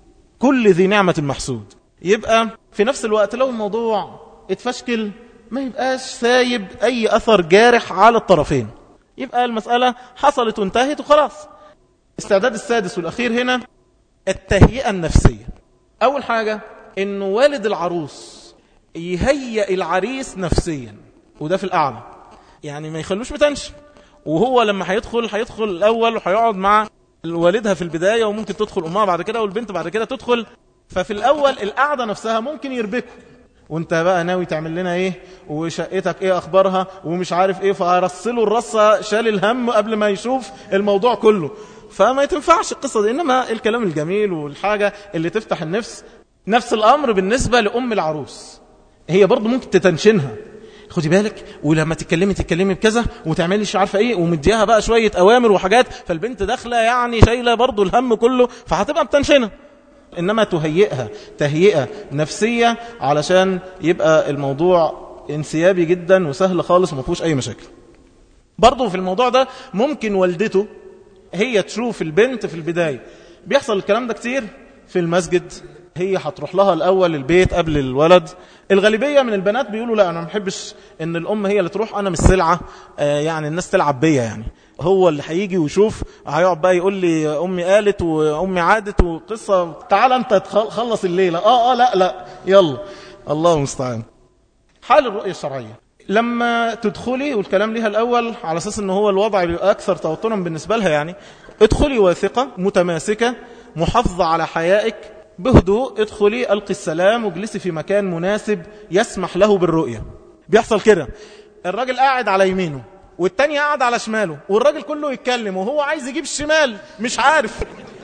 Speaker 2: كل ذي نعمة محسود. يبقى في نفس الوقت لو الموضوع اتفشكل ما يبقاش سايب أي أثر جارح على الطرفين، يبقى المسألة حصلت وانتهت وخلاص. استعداد السادس والأخير هنا: التهيئة النفسية. أول حاجة إنه والد العروس يهيئ العريس نفسيا، وده في الأعلى، يعني ما يخلوش متنشن. وهو لما هيدخل هيدخل الأول وهيقعد مع والدها في البداية، وممكن تدخل أمها بعد كده والبنت بعد كده تدخل. ففي الأول القعدة نفسها ممكن يربكوا، وانت بقى ناوي تعمل لنا ايه، وشقتك ايه اخبارها، ومش عارف ايه، فارسلوا الرصة شال الهم قبل ما يشوف الموضوع كله. فما يتنفعش القصة دي. إنما الكلام الجميل والحاجة اللي تفتح النفس. نفس الأمر بالنسبة لأم العروس، هي برضو ممكن تتنشنها، خدي بالك، ولما تتكلمي تتكلمي بكذا وتعملي مش عارفة ايه، ومديها بقى شوية أوامر وحاجات، فالبنت داخلة يعني شايلة برضو الهم كله، فهتبقى متنشنة. إنما تهيئها تهيئة نفسية علشان يبقى الموضوع انسيابي جدا وسهل خالص وما فيهوش أي مشاكل. برضو في الموضوع ده ممكن والدته هي تشوف البنت في البداية. بيحصل الكلام ده كتير في المسجد، هي هتروح لها الأول البيت قبل الولد. الغالبية من البنات بيقولوا لا، أنا ما بحبش إن الأم هي اللي تروح، أنا مش سلعة، آه يعني الناس تلعب بيا، يعني هو اللي هيجي ويشوف، هيقعد بقى يقول لي أمي قالت وأمي عادت وقصة، تعال أنت تخلص الليلة. آه آه لا لا يلا، الله المستعان. حال الرؤية الشرعية لما تدخلي، والكلام ليها الأول على أساس أنه هو الوضع بيبقى أكثر توترا بالنسبة لها، يعني ادخلي واثقة متماسكة محافظة على حيائك بهدوء، ادخلي ألقي السلام واجلسي في مكان مناسب يسمح له بالرؤية. بيحصل كده، الراجل قاعد على يمينه والتاني قاعد على شماله، والراجل كله يتكلم وهو عايز يجيب الشمال مش عارف.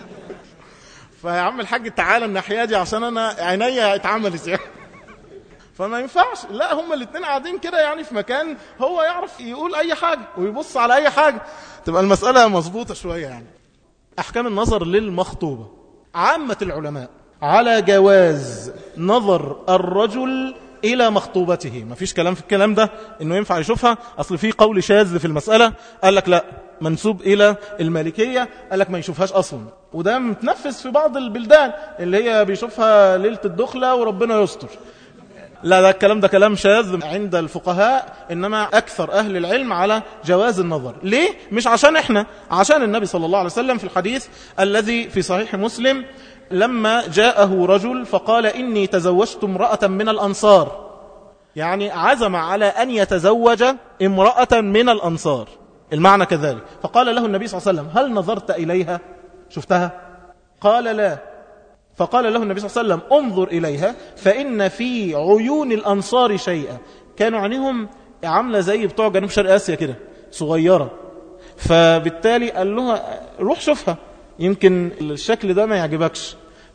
Speaker 2: فيا عم الحاج تعالى الناحية دي عشان أنا عينيا اتعملت يعني. فما ينفعش، لا هما الاثنين قاعدين كده يعني في مكان هو يعرف يقول أي حاجة ويبص على أي حاجة، تبقى المسألة مظبوطة شوية يعني. أحكام النظر للمخطوبة. عامة العلماء على جواز نظر الرجل إلى مخطوبته، ما فيش كلام في الكلام ده إنه ينفع يشوفها. أصل في قول شاذ في المسألة، قال لك لا، منسوب إلى المالكية، قال لك ما يشوفهاش أصلا، وده متنفذ في بعض البلدان اللي هي بيشوفها ليلة الدخلة وربنا يستر. لا، ده الكلام ده كلام شاذ عند الفقهاء، إنما أكثر أهل العلم على جواز النظر. ليه؟ مش عشان إحنا، عشان النبي صلى الله عليه وسلم في الحديث الذي في صحيح مسلم لما جاءه رجل فقال إني تزوجت امرأة من الأنصار، يعني عزم على أن يتزوج امرأة من الأنصار، المعنى كذلك. فقال له النبي صلى الله عليه وسلم هل نظرت إليها؟ شفتها؟ قال لا. فقال له النبي صلى الله عليه وسلم انظر إليها فإن في عيون الأنصار شيئا. كانوا عينهم عاملة زي بتوع جنوب شرق آسيا كده صغيرة، فبالتالي قال له روح شوفها، يمكن الشكل ده ما يعجبكش.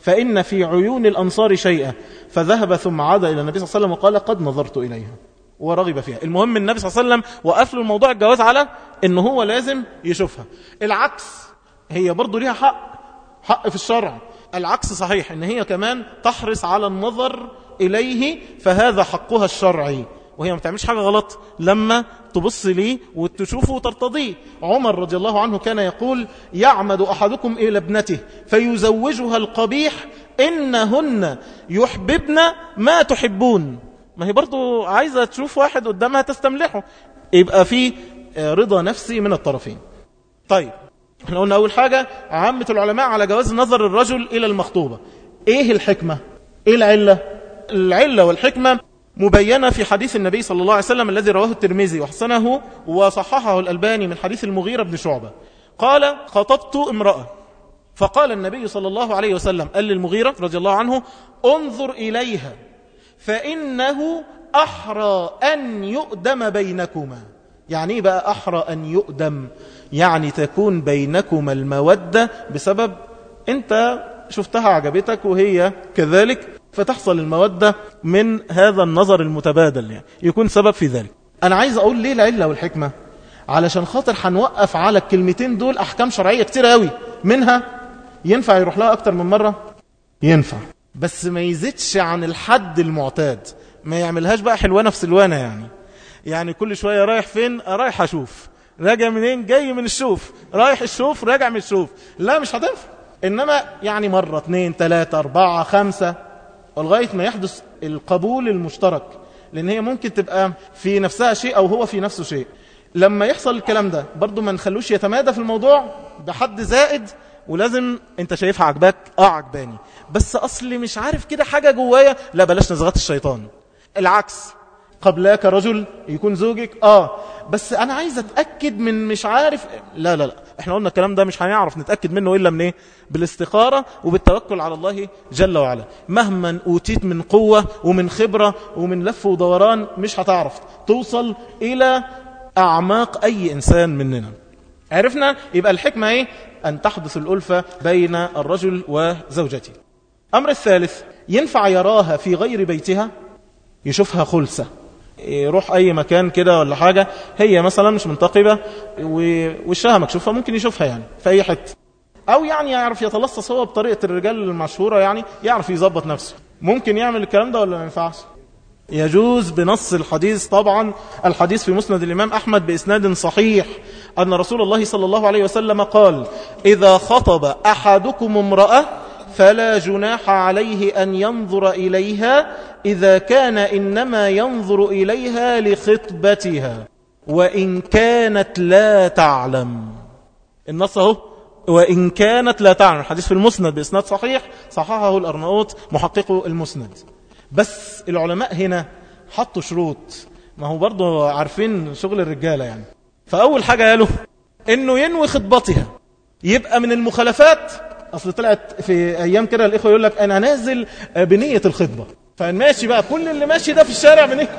Speaker 2: فإن في عيون الأنصار شيئا. فذهب ثم عاد إلى النبي صلى الله عليه وسلم وقال قد نظرت إليها ورغب فيها. المهم النبي صلى الله عليه وسلم وقف له الموضوع الجواز على إنه هو لازم يشوفها. العكس هي برضو ليها حق، حق في الشرع. العكس صحيح، إن هي كمان تحرص على النظر إليه، فهذا حقها الشرعي، وهي ما تعملش حاجة غلط لما تبص ليه وتشوفه وترتضيه. عمر رضي الله عنه كان يقول يعمد أحدكم إلى ابنته فيزوجها القبيح إنهن يحببن ما تحبون. ما هي برضو عايزة تشوف واحد قدامها تستملحه، يبقى فيه رضا نفسي من الطرفين. طيب احنا قلنا أول حاجة عامة العلماء على جواز نظر الرجل إلى المخطوبة. ايه الحكمة؟ ايه العلة؟ العلة والحكمة مبينة في حديث النبي صلى الله عليه وسلم الذي رواه الترمذي وحسنه وصححه الألباني من حديث المغيرة بن شعبة. قال خطبت امرأة فقال النبي صلى الله عليه وسلم قال للمغيرة رضي الله عنه انظر إليها فإنه أحرى أن يؤدم بينكما. يعني ايه بقى أحرى أن يؤدم؟ يعني تكون بينكما المودة بسبب انت شفتها عجبتك وهي كذلك، فتحصل المودة من هذا النظر المتبادل، يعني يكون سبب في ذلك. أنا عايز أقول ليه العلة والحكمة، علشان خاطر هنوقف على الكلمتين دول أحكام شرعية كتير قوي. منها ينفع يروح لها أكتر من مرة، ينفع، بس ما يزيدش عن الحد المعتاد، ما يعملهاش بقى حلوانة في سلوانة. يعني يعني كل شوية رايح فين؟ رايح أشوف. راجع منين؟ جاي من الشوف. رايح الشوف راجع من الشوف. لا مش هتنفع. إنما يعني مرة اثنين ثلاثة أربعة خمسة ولغاية ما يحدث القبول المشترك، لأن هي ممكن تبقى في نفسها شيء أو هو في نفسه شيء. لما يحصل الكلام ده برضو ما نخلوش يتمادى في الموضوع بحد زائد، ولازم انت شايفها عجباك، اه عجباني، بس أصلي مش عارف كده حاجة جوايا، لا بلاش نزغات الشيطان. العكس، قبلاك رجل يكون زوجك، اه بس أنا عايز أتأكد من مش عارف، لا لا لا احنا قلنا الكلام ده مش هنعرف نتأكد منه إلا من ايه؟ بالاستخارة وبالتوكل على الله جل وعلا. مهما أوتيت من قوة ومن خبرة ومن لف ودوران مش هتعرف توصل إلى أعماق أي إنسان مننا. عرفنا يبقى الحكمة ايه؟ أن تحدث الألفة بين الرجل وزوجته. أمر الثالث، ينفع يراها في غير بيتها، يشوفها خلسة، يروح أي مكان كده ولا حاجة، هي مثلا مش منتقبة ووشها مكشوفة، ممكن يشوفها يعني في أي حتة، أو يعني يعرف يتلصص هو بطريقة الرجال المشهورة، يعني يعرف يظبط نفسه. ممكن يعمل الكلام ده ولا ما ينفعش؟ يجوز بنص الحديث. طبعا الحديث في مسند الإمام أحمد بإسناد صحيح أن رسول الله صلى الله عليه وسلم قال إذا خطب أحدكم امرأة فلا جناح عليه أن ينظر إليها إذا كان إنما ينظر إليها لخطبتها وإن كانت لا تعلم. النص اهو، وإن كانت لا تعلم. الحديث في المسند بإسناد صحيح صححه الأرناؤوط محقق المسند. بس العلماء هنا حطوا شروط، ما هو برضو عارفين شغل الرجالة يعني. فأول حاجة قالوا إنه ينوي خطبتها، يبقى من المخالفات. أصل طلعت في أيام كده الإخوة يقول لك أنا نازل بنية الخطبة، فماشي بقى كل اللي ماشي ده في الشارع بنية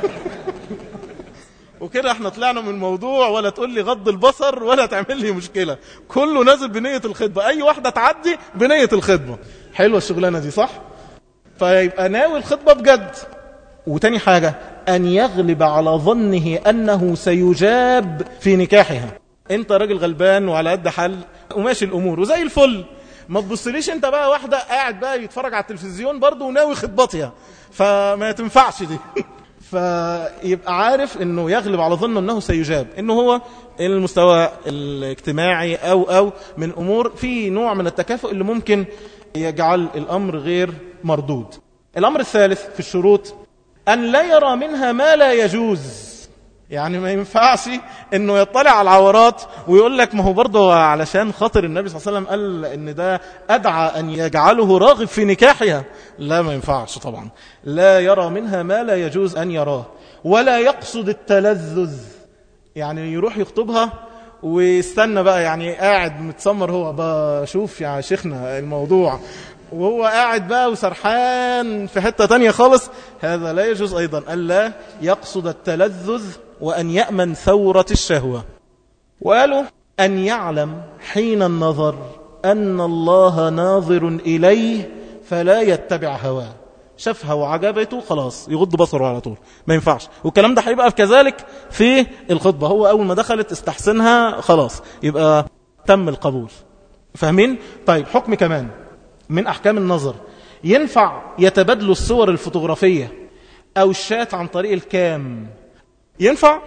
Speaker 2: وكده احنا طلعنا من الموضوع، ولا تقول لي غض البصر ولا تعمل لي مشكلة، كله نازل بنية الخطبة، أي واحدة تعدي بنية الخطبة. حلوة الشغلانة دي صح؟ فيبقى ناوي الخطبة بجد. وتاني حاجة أن يغلب على ظنه أنه سيجاب في نكاحها. انت راجل غلبان وعلى قد حل وماشي الأمور وزي الفل، ما تبصليش انت بقى واحدة قاعد بقى يتفرج على التلفزيون برضو وناوي خطبتها، فما تنفعش دي فيبقى عارف انه يغلب على ظنه انه سيجاب، انه هو المستوى الاجتماعي او او من امور في نوع من التكافؤ اللي ممكن يجعل الامر غير مردود. الامر الثالث في الشروط ان لا يرى منها ما لا يجوز. يعني ما ينفعش انه يطلع على العورات ويقول لك ما هو برضه علشان خاطر النبي صلى الله عليه وسلم قال ان ده ادعى ان يجعله راغب في نكاحها. لا ما ينفعش طبعا. لا يرى منها ما لا يجوز ان يراه، ولا يقصد التلذذ، يعني يروح يخطبها ويستنى بقى، يعني قاعد متسمر هو بشوف يا شيخنا الموضوع وهو قاعد بقى وسرحان في حتة تانية خالص. هذا لا يجوز أيضا. ألا يقصد التلذذ وأن يأمن ثورة الشهوة. وقالوا أن يعلم حين النظر أن الله ناظر إليه فلا يتبع هواه، شافها وعجبته خلاص يغض بصره على طول، ما ينفعش. والكلام ده هيبقى كذلك في الخطبة، هو أول ما دخلت استحسنها خلاص يبقى تم القبول. فاهمين؟ طيب حكم كمان من أحكام النظر، ينفع يتبادلوا الصور الفوتوغرافية أو الشات عن طريق الكام؟ ينفع؟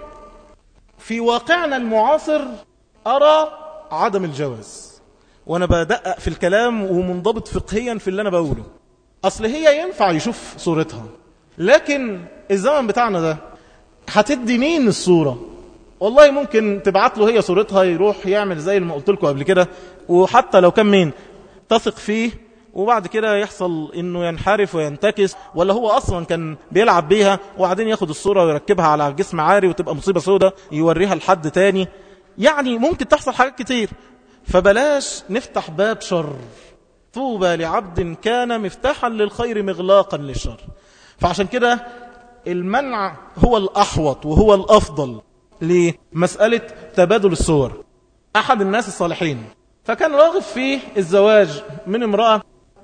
Speaker 2: في واقعنا المعاصر أرى عدم الجواز، وأنا بدقق في الكلام ومنضبط فقهيا في اللي أنا بقوله. أصل هي ينفع يشوف صورتها، لكن الزمن بتاعنا ده هتدي مين الصورة؟ والله ممكن تبعت له هي صورتها يروح يعمل زي ما قلت لكم قبل كده، وحتى لو كان مين تثق فيه، وبعد كده يحصل انه ينحرف وينتكس، ولا هو اصلا كان بيلعب بيها وبعدين ياخد الصورة ويركبها على جسم عاري وتبقى مصيبة سودة يوريها لحد تاني. يعني ممكن تحصل حاجات كتير، فبلاش نفتح باب شر. طوبى لعبد كان مفتاحا للخير مغلاقا للشر. فعشان كده المنع هو الأحوط وهو الأفضل لمسألة تبادل الصور. أحد الناس الصالحين فكان راغب في الزواج من امرأة،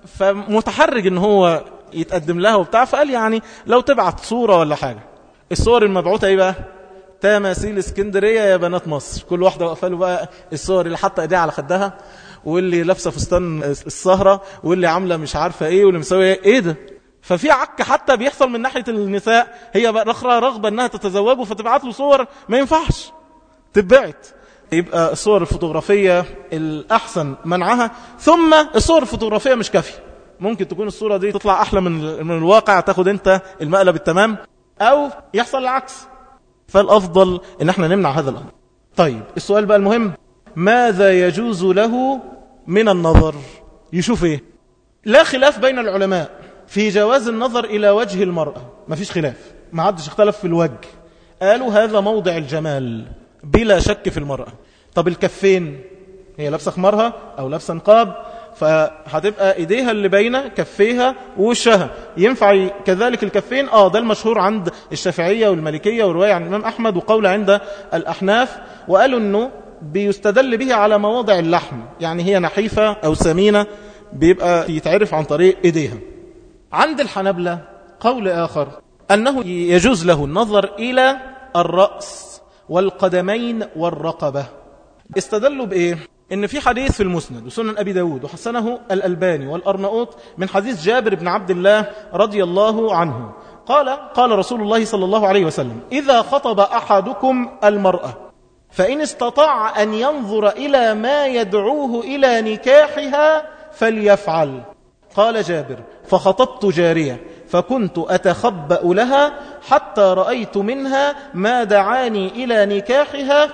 Speaker 2: فمتحرج ان هو يتقدم لها وبتاع، فقال يعني لو تبعت صورة ولا حاجة. الصور المبعوثة ايه بقى؟ تماثيل اسكندرية يا بنات مصر، كل واحدة وقفة له بقى الصور اللي حاطه ايديها على خدها، واللي لابسه فستان السهرة، واللي عاملة مش عارفة ايه، واللي مسوية ايه, إيه ده. ففي عك حتى بيحصل من ناحية النساء، هي بقى رخرة رغبة انها تتزوجه فتبعت له صور ما ينفعش تبعت. يبقى الصور الفوتوغرافية الأحسن منعها. ثم الصور الفوتوغرافية مش كافية، ممكن تكون الصورة دي تطلع أحلى من من الواقع، تاخد أنت المقلب التمام، أو يحصل العكس. فالأفضل إن احنا نمنع هذا الأمر. طيب السؤال بقى المهم، ماذا يجوز له من النظر؟ يشوف إيه؟ لا خلاف بين العلماء في جواز النظر إلى وجه المرأة، ما فيش خلاف، ما عادش اختلف في الوجه، قالوا هذا موضع الجمال بلا شك في المرأة. طب الكفين، هي لابسة خمارها أو لابسة نقاب، فهتبقى إيديها اللي بين كفيها ووشها، ينفع كذلك الكفين؟ آه ده المشهور عند الشافعية والمالكية ورواية عن الإمام أحمد وقول عند الأحناف، وقالوا أنه بيستدل به على مواضع اللحم، يعني هي نحيفة أو سمينة بيبقى يتعرف عن طريق إيديها. عند الحنبلة قول آخر أنه يجوز له النظر إلى الرأس والقدمين والرقبة. استدلوا بإيه؟ إن في حديث في المسند وسنن أبي داود وحسنه الألباني والأرناؤوط من حديث جابر بن عبد الله رضي الله عنه قال قال رسول الله صلى الله عليه وسلم: إذا خطب أحدكم المرأة فإن استطاع أن ينظر إلى ما يدعوه إلى نكاحها فليفعل. قال جابر: فخطبت جارية فكنت أتخبأ لها حتى رأيت منها ما دعاني إلى نكاحها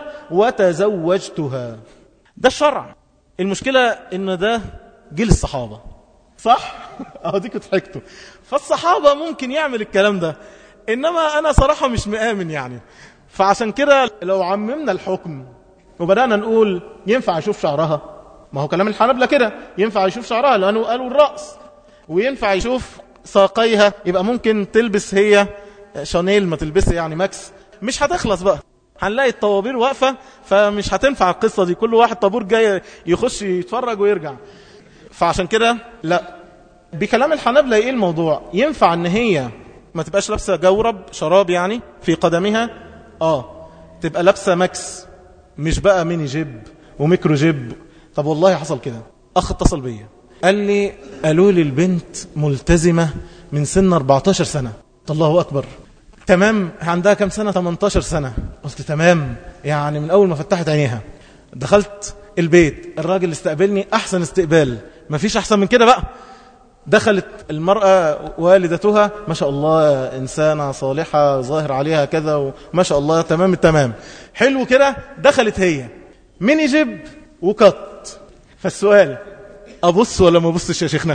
Speaker 2: وتزوجتها. ده الشرع. المشكلة إن ده جيل الصحابة، صح؟ أهو دي كنت حكته. فالصحابة ممكن يعمل الكلام ده، إنما أنا صراحة مش مآمن يعني. فعشان كده لو عممنا الحكم وبدأنا نقول ينفع يشوف شعرها، ما هو كلام الحنبلة كده، ينفع يشوف شعرها لأنه قالوا الرأس، وينفع يشوف ساقيها، يبقى ممكن تلبس هي شانيل ما تلبس يعني ماكس، مش هتخلص بقى، هنلاقي الطوابير واقفة، فمش هتنفع القصة دي، كل واحد طابور جاي يخش يتفرج ويرجع. فعشان كده لا، بكلام الحنبلة ايه الموضوع؟ ينفع ان هي ما تبقاش لابسة جورب شراب يعني في قدمها، اه تبقى لابسة ماكس، مش بقى ميني جيب وميكرو جيب. طب والله حصل كده، اخ اتصل بيا قال لي قالوا لي البنت ملتزمة من سن أربعتاشر سنة. الله أكبر. تمام، عندها كم سنة؟ ثمانية عشر سنة. قلت تمام، يعني من أول ما فتحت عينيها. دخلت البيت، الراجل استقبلني أحسن استقبال، ما فيش أحسن من كده بقى. دخلت المرأة والدتها ما شاء الله إنسانة صالحة ظاهر عليها كذا وما شاء الله تمام التمام، حلو كده. دخلت هي ميني جيب وكت. فالسؤال أبص ولا ما أبصش يا شيخنا؟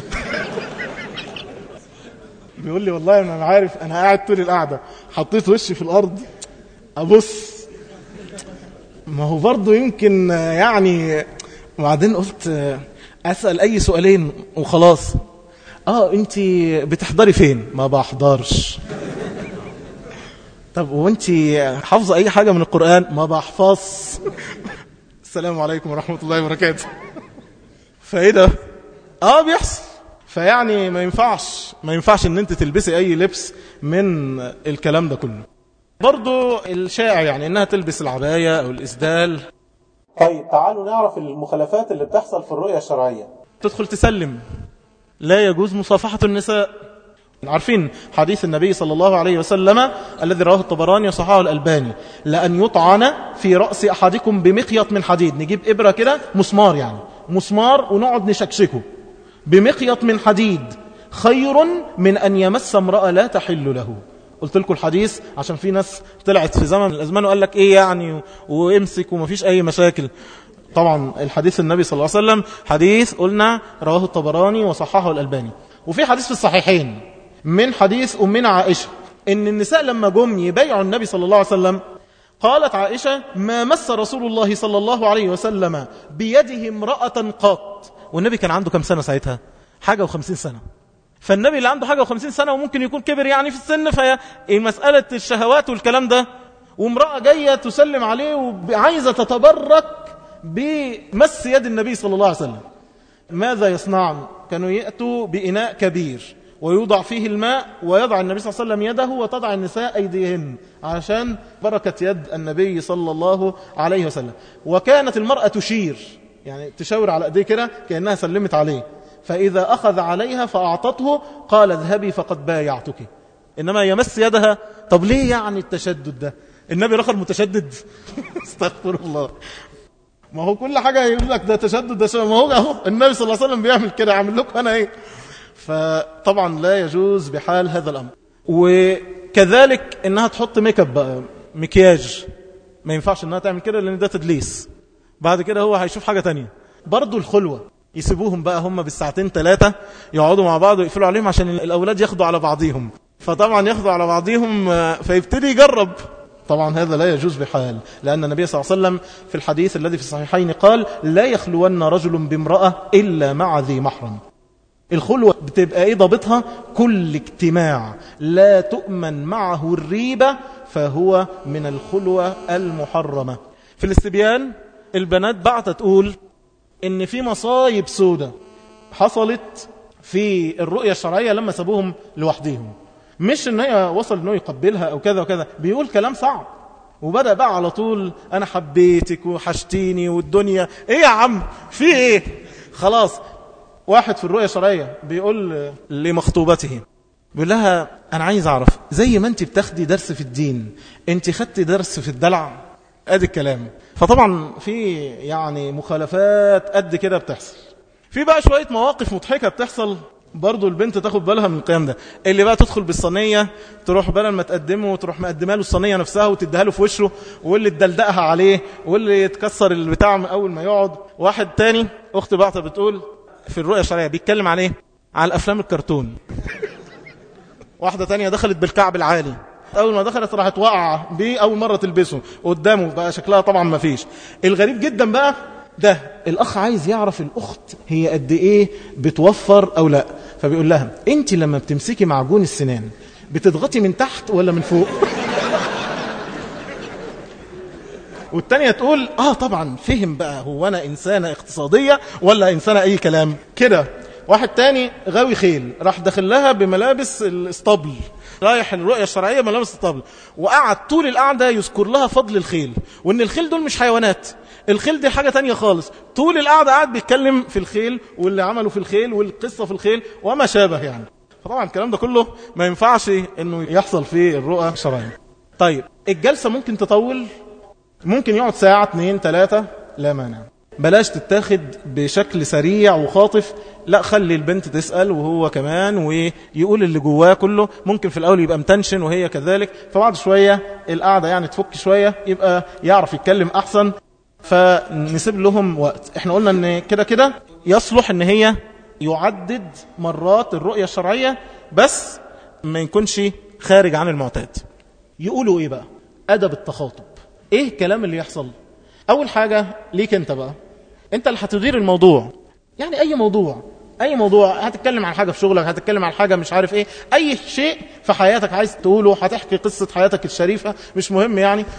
Speaker 2: بيقول لي والله أنا عارف، أنا قاعد طول القعدة حطيت وشي في الأرض أبص، ما هو برضو يمكن يعني. وبعدين قلت أسأل أي سؤالين وخلاص. آه أنت بتحضري فين؟ ما بحضرش. طب وأنت حافظة أي حاجة من القرآن؟ ما بحفظ. السلام عليكم ورحمة الله وبركاته. فإيه ده؟ آه بيحصل. فيعني ما ينفعش ما ينفعش ان انت تلبسي اي لبس من الكلام ده كله. برضو الشائع يعني انها تلبس العباية او الاسدال.
Speaker 1: طيب تعالوا نعرف المخالفات اللي بتحصل في الرؤية الشرعية.
Speaker 2: تدخل تسلم، لا يجوز مصافحة النساء. عارفين حديث النبي صلى الله عليه وسلم الذي رواه الطبراني وصححه الألباني: لأن يطعن في رأس أحدكم بمخيط من حديد. نجيب إبرة كده، مسمار يعني، مسمار ونقعد نشكشكه بمخيط من حديد خير من أن يمس امرأة لا تحل له. قلت لكم الحديث عشان في ناس طلعت في زمن من الأزمان وقال لك إيه يعني وامسك ومفيش أي مشاكل. طبعا الحديث النبي صلى الله عليه وسلم حديث قلنا رواه الطبراني وصححه الألباني. وفي حديث في الصحيحين من حديث أمنا عائشة إن النساء لما جم يبايعوا النبي صلى الله عليه وسلم قالت عائشة: ما مس رسول الله صلى الله عليه وسلم بيده امرأة قط. والنبي كان عنده كم سنة ساعتها؟ حاجة وخمسين سنة. فالنبي اللي عنده حاجة وخمسين سنة وممكن يكون كبر يعني في السن، فهي مسألة الشهوات والكلام ده، وامرأة جاية تسلم عليه وعايزة تتبرك بمس يد النبي صلى الله عليه وسلم. ماذا يصنعن؟ كانوا يأتوا بإناء كبير ويوضع فيه الماء ويضع النبي صلى الله عليه وسلم يده وتضع النساء أيديهن عشان بركة يد النبي صلى الله عليه وسلم. وكانت المرأة تشير، يعني تشاور على أيديه كده كأنها سلمت عليه، فإذا أخذ عليها فأعطته قال: اذهبي فقد بايعتك. إنما يمس يدها. طب ليه يعني التشدد ده؟ النبي رخر متشدد؟ استغفر الله. ما هو كل حاجة يقول لك ده تشدد ده شدد. ما هو أهو النبي صلى الله عليه وسلم بيعمل كده، عامل لكم أنا إيه؟ فطبعا لا يجوز بحال هذا الأمر. وكذلك إنها تحط ميك اب بقى، مكياج، ما ينفعش إنها تعمل كده لأن ده تدليس. بعد كده هو هيشوف حاجة تانية. برضو الخلوة يسيبوهم بقى هم بالساعتين ثلاثة يقعدوا مع بعض ويقفلوا عليهم عشان الأولاد ياخدوا على بعضهم، فطبعا ياخدوا على بعضهم فيبتدي يجرب. طبعا هذا لا يجوز بحال، لأن النبي صلى الله عليه وسلم في الحديث الذي في الصحيحين قال: لا يخلون رجل بامرأة إلا مع ذي محرم. الخلوة بتبقى ايه ضابطها؟ كل اجتماع لا تؤمن معه الريبة فهو من الخلوة المحرمة. في الاستبيان البنات بعت تقول ان في مصايب سودة حصلت في الرؤية الشرعية لما سابوهم لوحديهم. مش ان هي وصل انه يقبلها او كذا وكذا، بيقول كلام صعب وبدأ بقى على طول: انا حبيتك وحشتيني والدنيا ايه يا عم في ايه. خلاص واحد في الرؤية الشرعية بيقول لمخطوبته، بيقول لها: أنا عايز أعرف زي ما أنت بتاخدي درس في الدين أنت خدتي درس في الدلع؟ أدي الكلام. فطبعا في يعني مخالفات قد كده بتحصل. في بقى شوية مواقف مضحكة بتحصل برضو البنت تاخد بالها من القيام ده. اللي بقى تدخل بالصينية تروح بدل ما تقدمه وتروح مقدمها له الصينية نفسها وتديها له في وشه، واللي تدلدقها عليه، واللي يتكسر البتاع أول ما يقعد. واحد تاني أخت بعتها بتقول في الرؤية الشرعية بيتكلم عن ايه؟ على الافلام الكرتون. واحدة تانية دخلت بالكعب العالي، اول ما دخلت راحت واقعة بيه اول مرة تلبسه قدامه، بقى شكلها طبعا ما فيش. الغريب جدا بقى ده الاخ عايز يعرف الاخت هي قد ايه بتوفر او لا، فبيقول لها: انت لما بتمسكي معجون السنان بتضغطي من تحت ولا من فوق؟ والتانية تقول: اه طبعا فهم بقى، هو انا انسانة اقتصادية ولا انسانة اي كلام كده. واحد تاني غاوي خيل راح داخل لها بملابس الاسطبل، رايح الرؤية الشرعية ملابس الاسطبل، وقعد طول القعدة يذكر لها فضل الخيل وان الخيل دول مش حيوانات، الخيل دي حاجة تانية خالص. طول القعدة قاعد بيتكلم في الخيل واللي عمله في الخيل والقصة في الخيل وما شابه يعني. فطبعا الكلام ده كله ما ينفعش انه يحصل في الرؤية الشرعية. طيب الجلسة ممكن تطول، ممكن يقعد ساعة اتنين تلاتة، لا مانع. بلاش تتاخد بشكل سريع وخاطف، لا خلي البنت تسأل وهو كمان ويقول اللي جواه كله. ممكن في الأول يبقى متنشن وهي كذلك، فبعد شوية القعدة يعني تفك شوية يبقى يعرف يتكلم أحسن، فنسيب لهم وقت. احنا قلنا ان كده كده يصلح ان هي يعدد مرات الرؤية الشرعية بس ما يكونش خارج عن المعتاد. يقولوا ايه بقى؟ أدب التخاطب. ايه الكلام اللي يحصل؟ اول حاجة ليك انت بقى، انت اللي هتدير الموضوع. يعني اي موضوع اي موضوع هتتكلم عن حاجة في شغلك، هتتكلم عن حاجة مش عارف ايه، اي شيء في حياتك عايز تقوله، هتحكي قصة حياتك الشريفة، مش مهم يعني.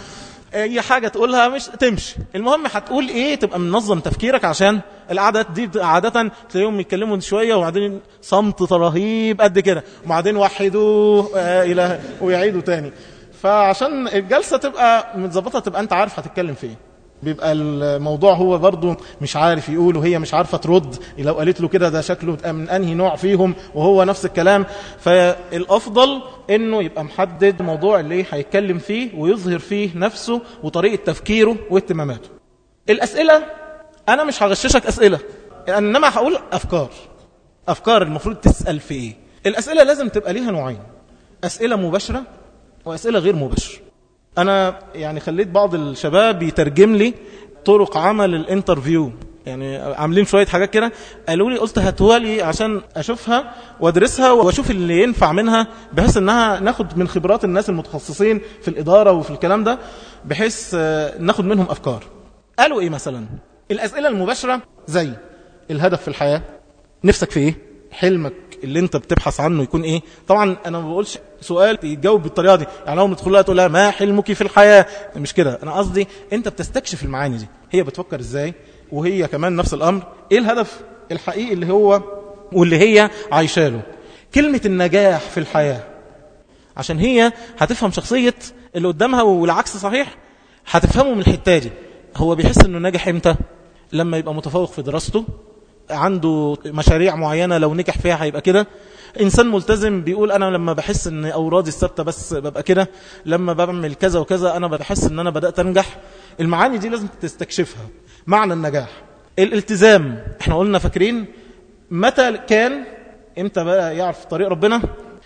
Speaker 2: اي حاجة تقولها مش تمشي. المهم هتقول ايه تبقى منظم تفكيرك، عشان العادات دي عادة تلاقيهم يتكلموا شوية وبعدين صمت رهيب قد كده وبعدين وحدوه آه إله ويعيدوا تاني. فعشان الجلسة تبقى متظبطة تبقى انت عارف هتتكلم فيه. بيبقى الموضوع هو برضو مش عارف يقول وهي مش عارفة ترد، لو قالت له كده ده شكله من أنهي نوع فيهم وهو نفس الكلام. فالأفضل إنه يبقى محدد الموضوع اللي هيتكلم فيه ويظهر فيه نفسه وطريقة تفكيره واهتماماته. الأسئلة أنا مش هغششك أسئلة، إنما هقول أفكار أفكار المفروض تسأل في إيه. الأسئلة لازم تبقى ليها نوعين، أسئلة مباشرة وأسئلة غير مباشرة. أنا يعني خليت بعض الشباب يترجم لي طرق عمل الانترفيو، يعني عاملين شوية حاجات كده، قالوا لي قلت هاتوالي عشان أشوفها وأدرسها وأشوف اللي ينفع منها، بحيث أنها ناخد من خبرات الناس المتخصصين في الإدارة وفي الكلام ده، بحيث ناخد منهم أفكار. قالوا إيه مثلا؟ الأسئلة المباشرة زي الهدف في الحياة، نفسك في إيه؟ حلمك اللي انت بتبحث عنه يكون ايه؟ طبعا انا ما بقولش سؤال يتجاوب بالطريقه دي، يعني اول ما تدخل لها تقول لها ما حلمك في الحياه، مش كده. انا قصدي انت بتستكشف المعاني دي، هي بتفكر ازاي وهي كمان نفس الامر، ايه الهدف الحقيقي اللي هو واللي هي عايشه له. كلمه النجاح في الحياه، عشان هي هتفهم شخصيه اللي قدامها، والعكس صحيح، هتفهمه من الحته دي. هو بيحس انه ناجح امتى؟ لما يبقى متفوق في دراسته، عنده مشاريع معينة لو نجح فيها هيبقى كده. إنسان ملتزم بيقول أنا لما بحس أن أورادي الثابتة بس ببقى كده، لما بعمل كذا وكذا أنا بحس أن أنا بدأت أنجح. المعاني دي لازم تستكشفها. معنى النجاح، الالتزام، احنا قلنا فاكرين متى كان امتى بقى يعرف طريق ربنا،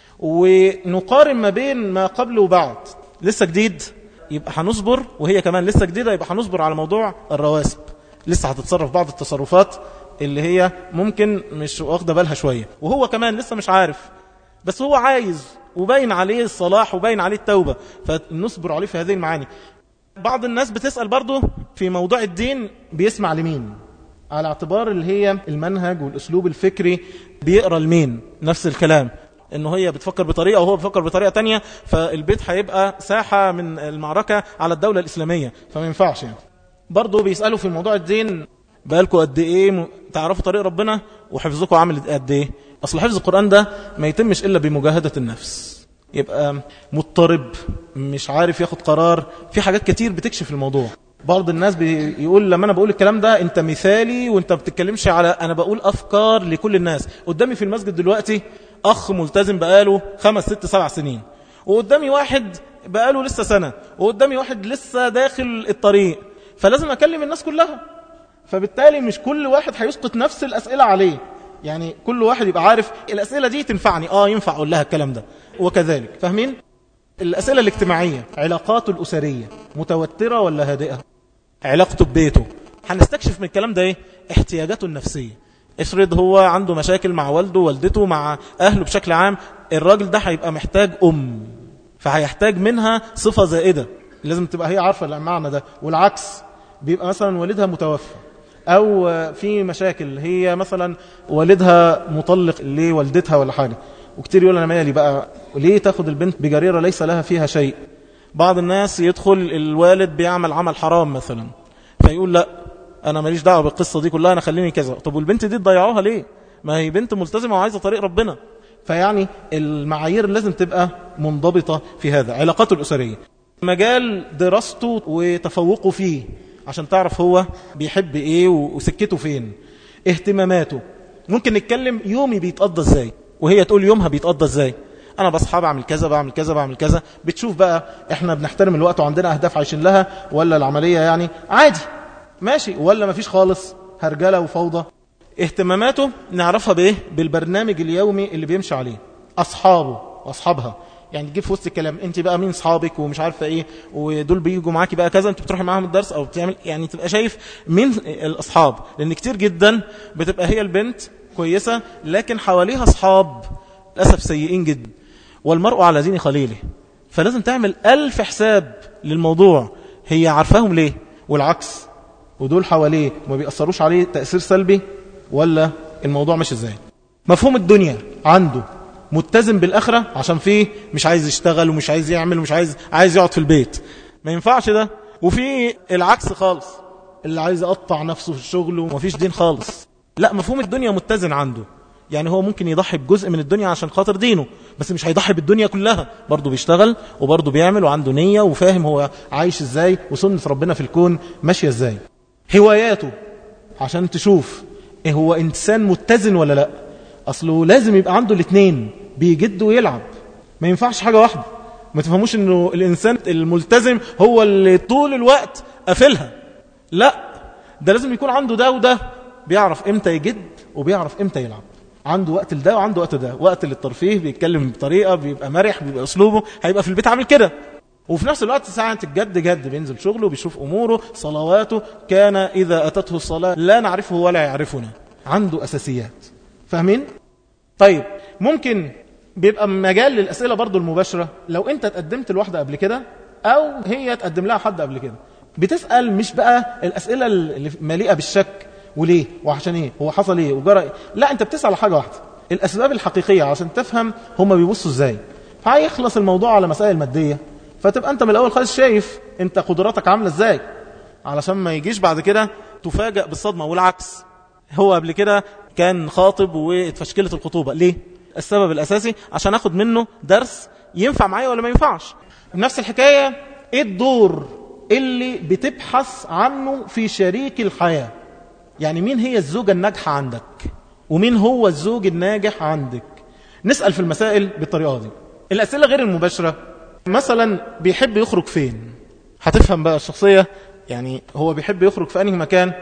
Speaker 2: ونقارن ما بين ما قبل وبعد. لسه جديد يبقى هنصبر، وهي كمان لسه جديدة يبقى هنصبر على موضوع الرواسب، لسه هتتصرف بعض التصرفات اللي هي ممكن مش واخده بالها شوية، وهو كمان لسه مش عارف، بس هو عايز وباين عليه الصلاح وباين عليه التوبة، فنصبر عليه في هذه المعاني. بعض الناس بتسأل برضو في موضوع الدين بيسمع لمين، على اعتبار اللي هي المنهج والأسلوب الفكري بيقرأ لمين. نفس الكلام، انه هي بتفكر بطريقة وهو بيفكر بطريقة تانية، فالبيت هيبقى ساحة من المعركة على الدولة الإسلامية، فما ينفعش يعني. برضو بيسألوا في موضوع الدين بقالكوا قد ايه تعرفوا طريق ربنا وحفظكوا عامل قد ايه. اصل حفظ القرآن ده ما يتمش الا بمجاهدة النفس، يبقى مضطرب مش عارف ياخد قرار، في حاجات كتير بتكشف الموضوع. بعض الناس بيقول لما انا بقول الكلام ده انت مثالي وانت بتتكلمش على، انا بقول افكار لكل الناس. قدامي في المسجد دلوقتي اخ ملتزم بقاله خمس ست سبع سنين، وقدامي واحد بقاله لسه سنة، وقدامي واحد لسه داخل الطريق، فلازم اكلم الناس كلها. فبالتالي مش كل واحد هيسقط نفس الأسئلة عليه، يعني كل واحد يبقى عارف الأسئلة دي تنفعني، آه ينفع أقول لها الكلام ده. وكذلك فاهمين الأسئلة الاجتماعية، علاقاته الأسرية متوترة ولا هادئة، علاقته ببيته، هنستكشف من الكلام ده ايه؟ احتياجاته النفسية. افرض هو عنده مشاكل مع والده والدته مع أهله بشكل عام، الراجل ده هيبقى محتاج أم، فهيحتاج منها صفة زائدة، لازم تبقى هي عارفة المعنى ده. والعكس، بيبقى مثلا والدها متوفى أو في مشاكل، هي مثلا والدها مطلق لوالدتها ولا حاجة، وكتير يقول أنا مالي بقى، ليه تاخد البنت بجريرة ليس لها فيها شيء. بعض الناس يدخل الوالد بيعمل عمل حرام مثلا، فيقول لا أنا ماليش دعوة بالقصة دي كلها، أنا خليني كذا. طب والبنت دي تضيعوها ليه؟ ما هي بنت ملتزمة وعايزة طريق ربنا. فيعني المعايير لازم تبقى منضبطة في هذا. علاقاته الأسرية، مجال دراسته وتفوقه فيه عشان تعرف هو بيحب ايه وسكته فين. اهتماماته، ممكن نتكلم يومي بيتقضى ازاي، وهي تقول يومها بيتقضى ازاي. انا بصحى بعمل كذا بعمل كذا بعمل كذا. بتشوف بقى احنا بنحترم الوقت وعندنا اهداف عايشين لها، ولا العملية يعني عادي ماشي، ولا مفيش خالص هرجلة وفوضى. اهتماماته نعرفها بايه؟ بالبرنامج اليومي اللي بيمشي عليه. اصحابه واصحابها، يعني تجيب في وسط الكلام انت بقى مين صحابك ومش عارفه ايه، ودول بيجوا معاكي بقى كذا، انت بتروحي معاهم الدرس او بتعمل، يعني تبقى شايف مين الاصحاب. لان كتير جدا بتبقى هي البنت كويسه لكن حواليها اصحاب للاسف سيئين جدا. والمرء على دين خليله، فلازم تعمل ألف حساب للموضوع، هي عارفاهم ليه والعكس، ودول حواليه ما بيأثروش عليه تأثير سلبي، ولا الموضوع مش ازاي. مفهوم الدنيا عنده متزن بالآخرة، عشان فيه مش عايز يشتغل ومش عايز يعمل ومش عايز عايز يقعد في البيت. ما ينفعش ده. وفي العكس خالص، اللي عايز يقطع نفسه في الشغل ومفيش دين خالص. لا، مفهوم الدنيا متزن عنده، يعني هو ممكن يضحي بجزء من الدنيا عشان خاطر دينه، بس مش هيضحي بالدنيا كلها، برضه بيشتغل وبرضه بيعمل وعنده نية وفاهم هو عايش ازاي وسنة ربنا في الكون ماشية ازاي. هواياته عشان تشوف ايه هو انسان متزن ولا لا. اصله لازم يبقى عنده الاثنين، بيجد ويلعب، ما ينفعش حاجة واحدة. ما تفهموش انه الانسان الملتزم هو اللي طول الوقت قافلها، لا، ده لازم يكون عنده ده وده، بيعرف امتى يجد وبيعرف امتى يلعب، عنده وقت لده وعنده وقت ده، وقت للترفيه بيتكلم بطريقة بيبقى مرح، بيبقى اسلوبه هيبقى في البيت عامل كده، وفي نفس الوقت ساعة الجد جد، بينزل شغله بيشوف اموره صلواته، كان اذا اتته الصلاة لا نعرفه ولا يعرفنا، عنده اساسيات. فاهمين؟ طيب ممكن بيبقى مجال للاسئلة برضو المباشرة، لو انت تقدمت لواحدة قبل كده او هي تقدم لها حد قبل كده، بتسأل مش بقى الاسئلة اللي مليئة بالشك وليه وعشان ايه هو حصل ايه وجرى ايه، لا، انت بتسأل على حاجة واحدة، الاسباب الحقيقية عشان تفهم هما بيبصوا ازاي، فهيخلص الموضوع على مسائل مادية، فتبقى انت من الاول خالص شايف انت قدراتك عاملة ازاي، علشان ما يجيش بعد كده تفاجأ بالصدمة. والعكس، هو قبل كده كان خاطب واتفشكلت الخطوبة، ليه؟ السبب الاساسي عشان اخد منه درس ينفع معايا ولا ما ينفعش. نفس الحكاية، ايه الدور اللي بتبحث عنه في شريك الحياة، يعني مين هي الزوجة الناجحة عندك ومين هو الزوج الناجح عندك. نسأل في المسائل بالطريقة دي. الأسئلة غير المباشرة، مثلا بيحب يخرج فين، هتفهم بقى الشخصية، يعني هو بيحب يخرج في أنهي مكان.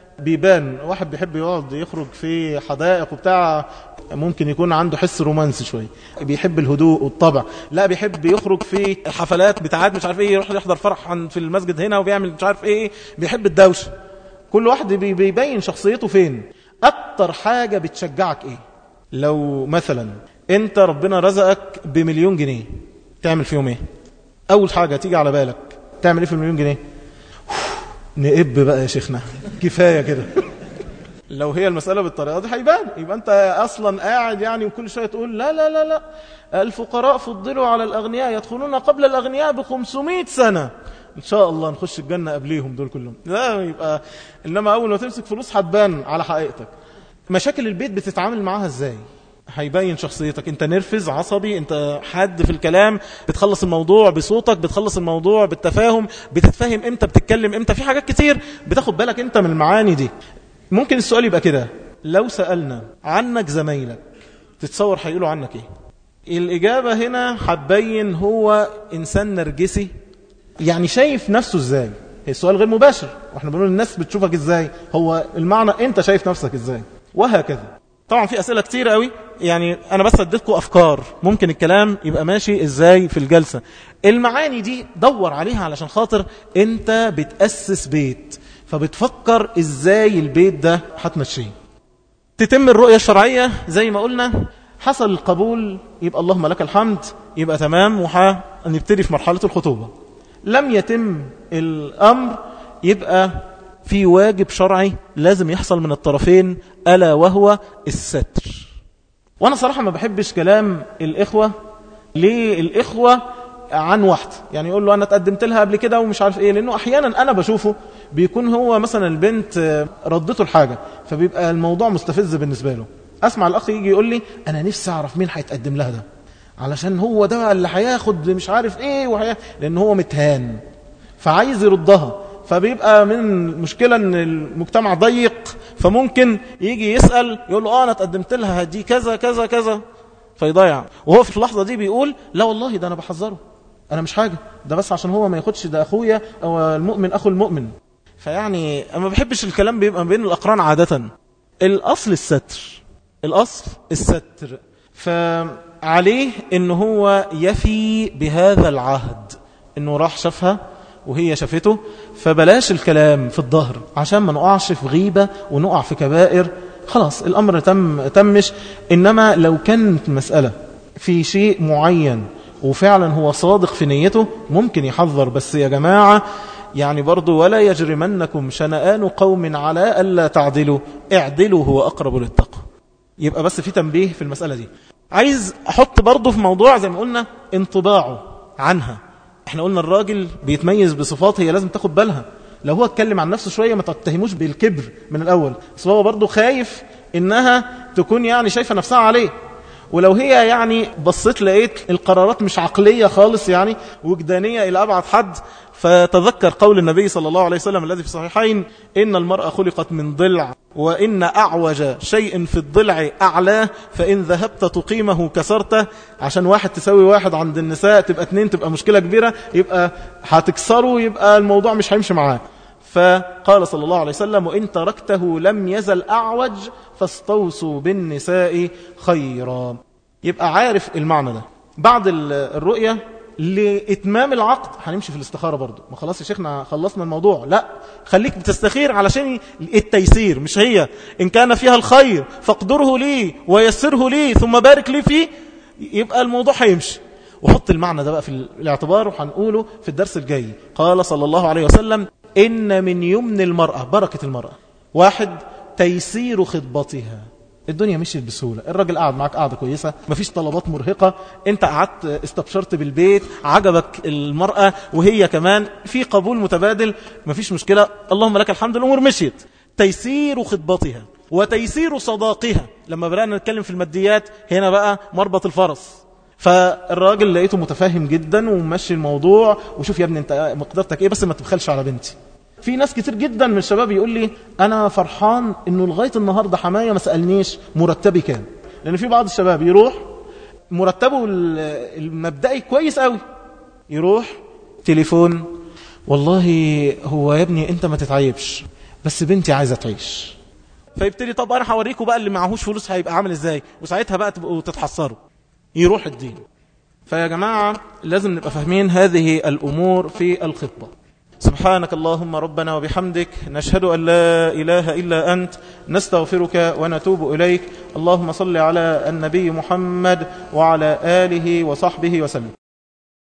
Speaker 2: بيبان واحد بيحب يقعد يخرج في حدائق وبتاع، ممكن يكون عنده حس رومانسي شوية، بيحب الهدوء والطبع. لا، بيحب يخرج في حفلات بتاعات مش عارف ايه، يروح يحضر فرح في المسجد هنا وبيعمل مش عارف ايه، بيحب الدوشة. كل واحد بيبين شخصيته فين. اكتر حاجة بتشجعك ايه؟ لو مثلا انت ربنا رزقك بمليون جنيه، تعمل فيهم ايه؟ اول حاجة تيجي على بالك تعمل ايه في المليون جنيه؟ نقب بقى يا شيخنا، كفاية كده. لو هي المسألة بالطريقة دي هيبان، يبقى انت اصلا قاعد يعني وكل شوية تقول لا لا لا لا الفقراء فضلوا على الاغنياء يدخلون قبل الاغنياء بخمسمائة سنة، ان شاء الله نخش الجنة قبليهم دول كلهم. لا، يبقى انما اول ما تمسك فلوس هتبان على حقيقتك. مشاكل البيت بتتعامل معاها ازاي؟ هيبين شخصيتك. انت نرفز، عصبي، انت حاد في الكلام، بتخلص الموضوع بصوتك، بتخلص الموضوع بالتفاهم، بتتفهم امتى، بتتكلم امتى، في حاجات كتير بتاخد بالك انت من المعاني دي. ممكن السؤال يبقى كده، لو سألنا عنك زمايلك تتصور هيقولوا عنك ايه؟ الإجابة هنا هتبين هو إنسان نرجسي، يعني شايف نفسه ازاي. السؤال غير مباشر، واحنا بنقول الناس بتشوفك ازاي، هو المعنى انت شايف نفسك ازاي، وهكذا. طبعا في أسئلة كتير قوي، يعني أنا بس أديتكم أفكار ممكن الكلام يبقى ماشي إزاي في الجلسة. المعاني دي دور عليها علشان خاطر أنت بتأسس بيت، فبتفكر إزاي البيت ده هتمشيه. تتم الرؤية الشرعية زي ما قلنا، حصل القبول يبقى اللهم لك الحمد، يبقى تمام وهنبتدي في مرحلة الخطوبة. لم يتم الأمر، يبقى في واجب شرعي لازم يحصل من الطرفين، ألا وهو الستر. وأنا صراحة ما بحبش كلام الإخوة للإخوة عن واحد، يعني يقول له أنا تقدمت لها قبل كده ومش عارف إيه، لأنه أحيانا أنا بشوفه بيكون هو مثلا البنت ردته الحاجة، فبيبقى الموضوع مستفز بالنسبة له. أسمع الأخ يجي يقول لي أنا نفسي أعرف مين هيتقدم لها ده، علشان هو ده اللي هياخد مش عارف إيه وحي... لأن هو متهان فعايز يردها. فبيبقى من المشكلة ان المجتمع ضيق، فممكن يجي يسأل يقول له اه انا تقدمت لها دي كذا كذا كذا، فيضيع. وهو في اللحظة دي بيقول لا والله ده انا بحذره، انا مش حاجة، ده بس عشان هو ما ياخدش، ده اخويا او المؤمن اخو المؤمن. فيعني انا ما بحبش الكلام بيبقى بين الاقران عادة. الاصل الستر، الاصل الستر، فعليه ان هو يفي بهذا العهد، انه راح شافها وهي شافته، فبلاش الكلام في الظهر عشان ما نقعش في غيبة ونقع في كبائر. خلاص الأمر تم تمش. إنما لو كانت مسألة في شيء معين وفعلا هو صادق في نيته، ممكن يحذر. بس يا جماعة يعني برضو ولا يجرمنكم شنآن قوم على ألا تعدلوا اعدلوا هو أقرب للتقوى. يبقى بس في تنبيه في المسألة دي. عايز أحط برضو في موضوع زي ما قلنا انطباعه عنها، احنا قلنا الراجل بيتميز بصفات هي لازم تاخد بالها. لو هو اتكلم عن نفسه شوية ما تتهموش بالكبر من الأول، بس هو برضه خايف إنها تكون يعني شايفة نفسها عليه. ولو هي يعني بصيت لقيت القرارات مش عقلية خالص يعني وجدانية إلى أبعد حد، فتذكر قول النبي صلى الله عليه وسلم الذي في الصحيحين: إن المرأة خلقت من ضلع، وإن أعوج شيء في الضلع أعلاه، فإن ذهبت تقيمه كسرته. عشان واحد تسوي واحد عند النساء تبقى اتنين تبقى مشكلة كبيرة، يبقى هتكسره، يبقى الموضوع مش هيمشي معاه. فقال صلى الله عليه وسلم: وإن تركته لم يزل أعوج فاستوصوا بالنساء خيرا. يبقى عارف المعنى ده. بعد الرؤية لإتمام العقد هنمشي في الاستخارة برضو. ما خلاص يا شيخنا خلصنا الموضوع، لا، خليك بتستخير علشان التيسير، مش هي إن كان فيها الخير فاقدره لي ويسره لي ثم بارك لي فيه، يبقى الموضوع هيمشي. وحط المعنى ده بقى في الاعتبار وهنقوله في الدرس الجاي. قال صلى الله عليه وسلم: إن من يمن المرأة، بركة المرأة، واحد تيسير خطبتها. الدنيا مشيت بسهولة، الراجل قاعد معك قاعدة كويسة، مفيش طلبات مرهقة، انت قعدت استبشرت بالبيت، عجبك المرأة وهي كمان، في قبول متبادل، مفيش مشكلة، اللهم لك الحمد، الأمور مشيت. تيسير خطبتها وتيسير صداقها. لما بدأنا نتكلم في الماديات هنا بقى مربط الفرس. فالراجل لقيته متفاهم جدا ومشي الموضوع، وشوف يا ابني انت مقدرتك ايه، بس ما تبخلش على بنتي. في ناس كتير جدا من الشباب يقول لي انا فرحان انه لغايه النهارده حمايه ما سالنيش مرتبي كام. لان في بعض الشباب يروح مرتبه المبدئي كويس قوي، يروح تليفون: والله هو يا ابني انت ما تتعيبش بس بنتي عايزه تعيش. فيبتدي: طب انا هوريكم بقى اللي معهوش فلوس هيبقى عامل ازاي، وساعتها بقى تبقوا تتحسروا. يروح الدين. فيا جماعه لازم نبقى فاهمين هذه الامور في الخطبه. سبحانك اللهم ربنا وبحمدك، نشهد أن لا إله إلا أنت، نستغفرك ونتوب إليك. اللهم صل على النبي محمد وعلى آله وصحبه وسلم.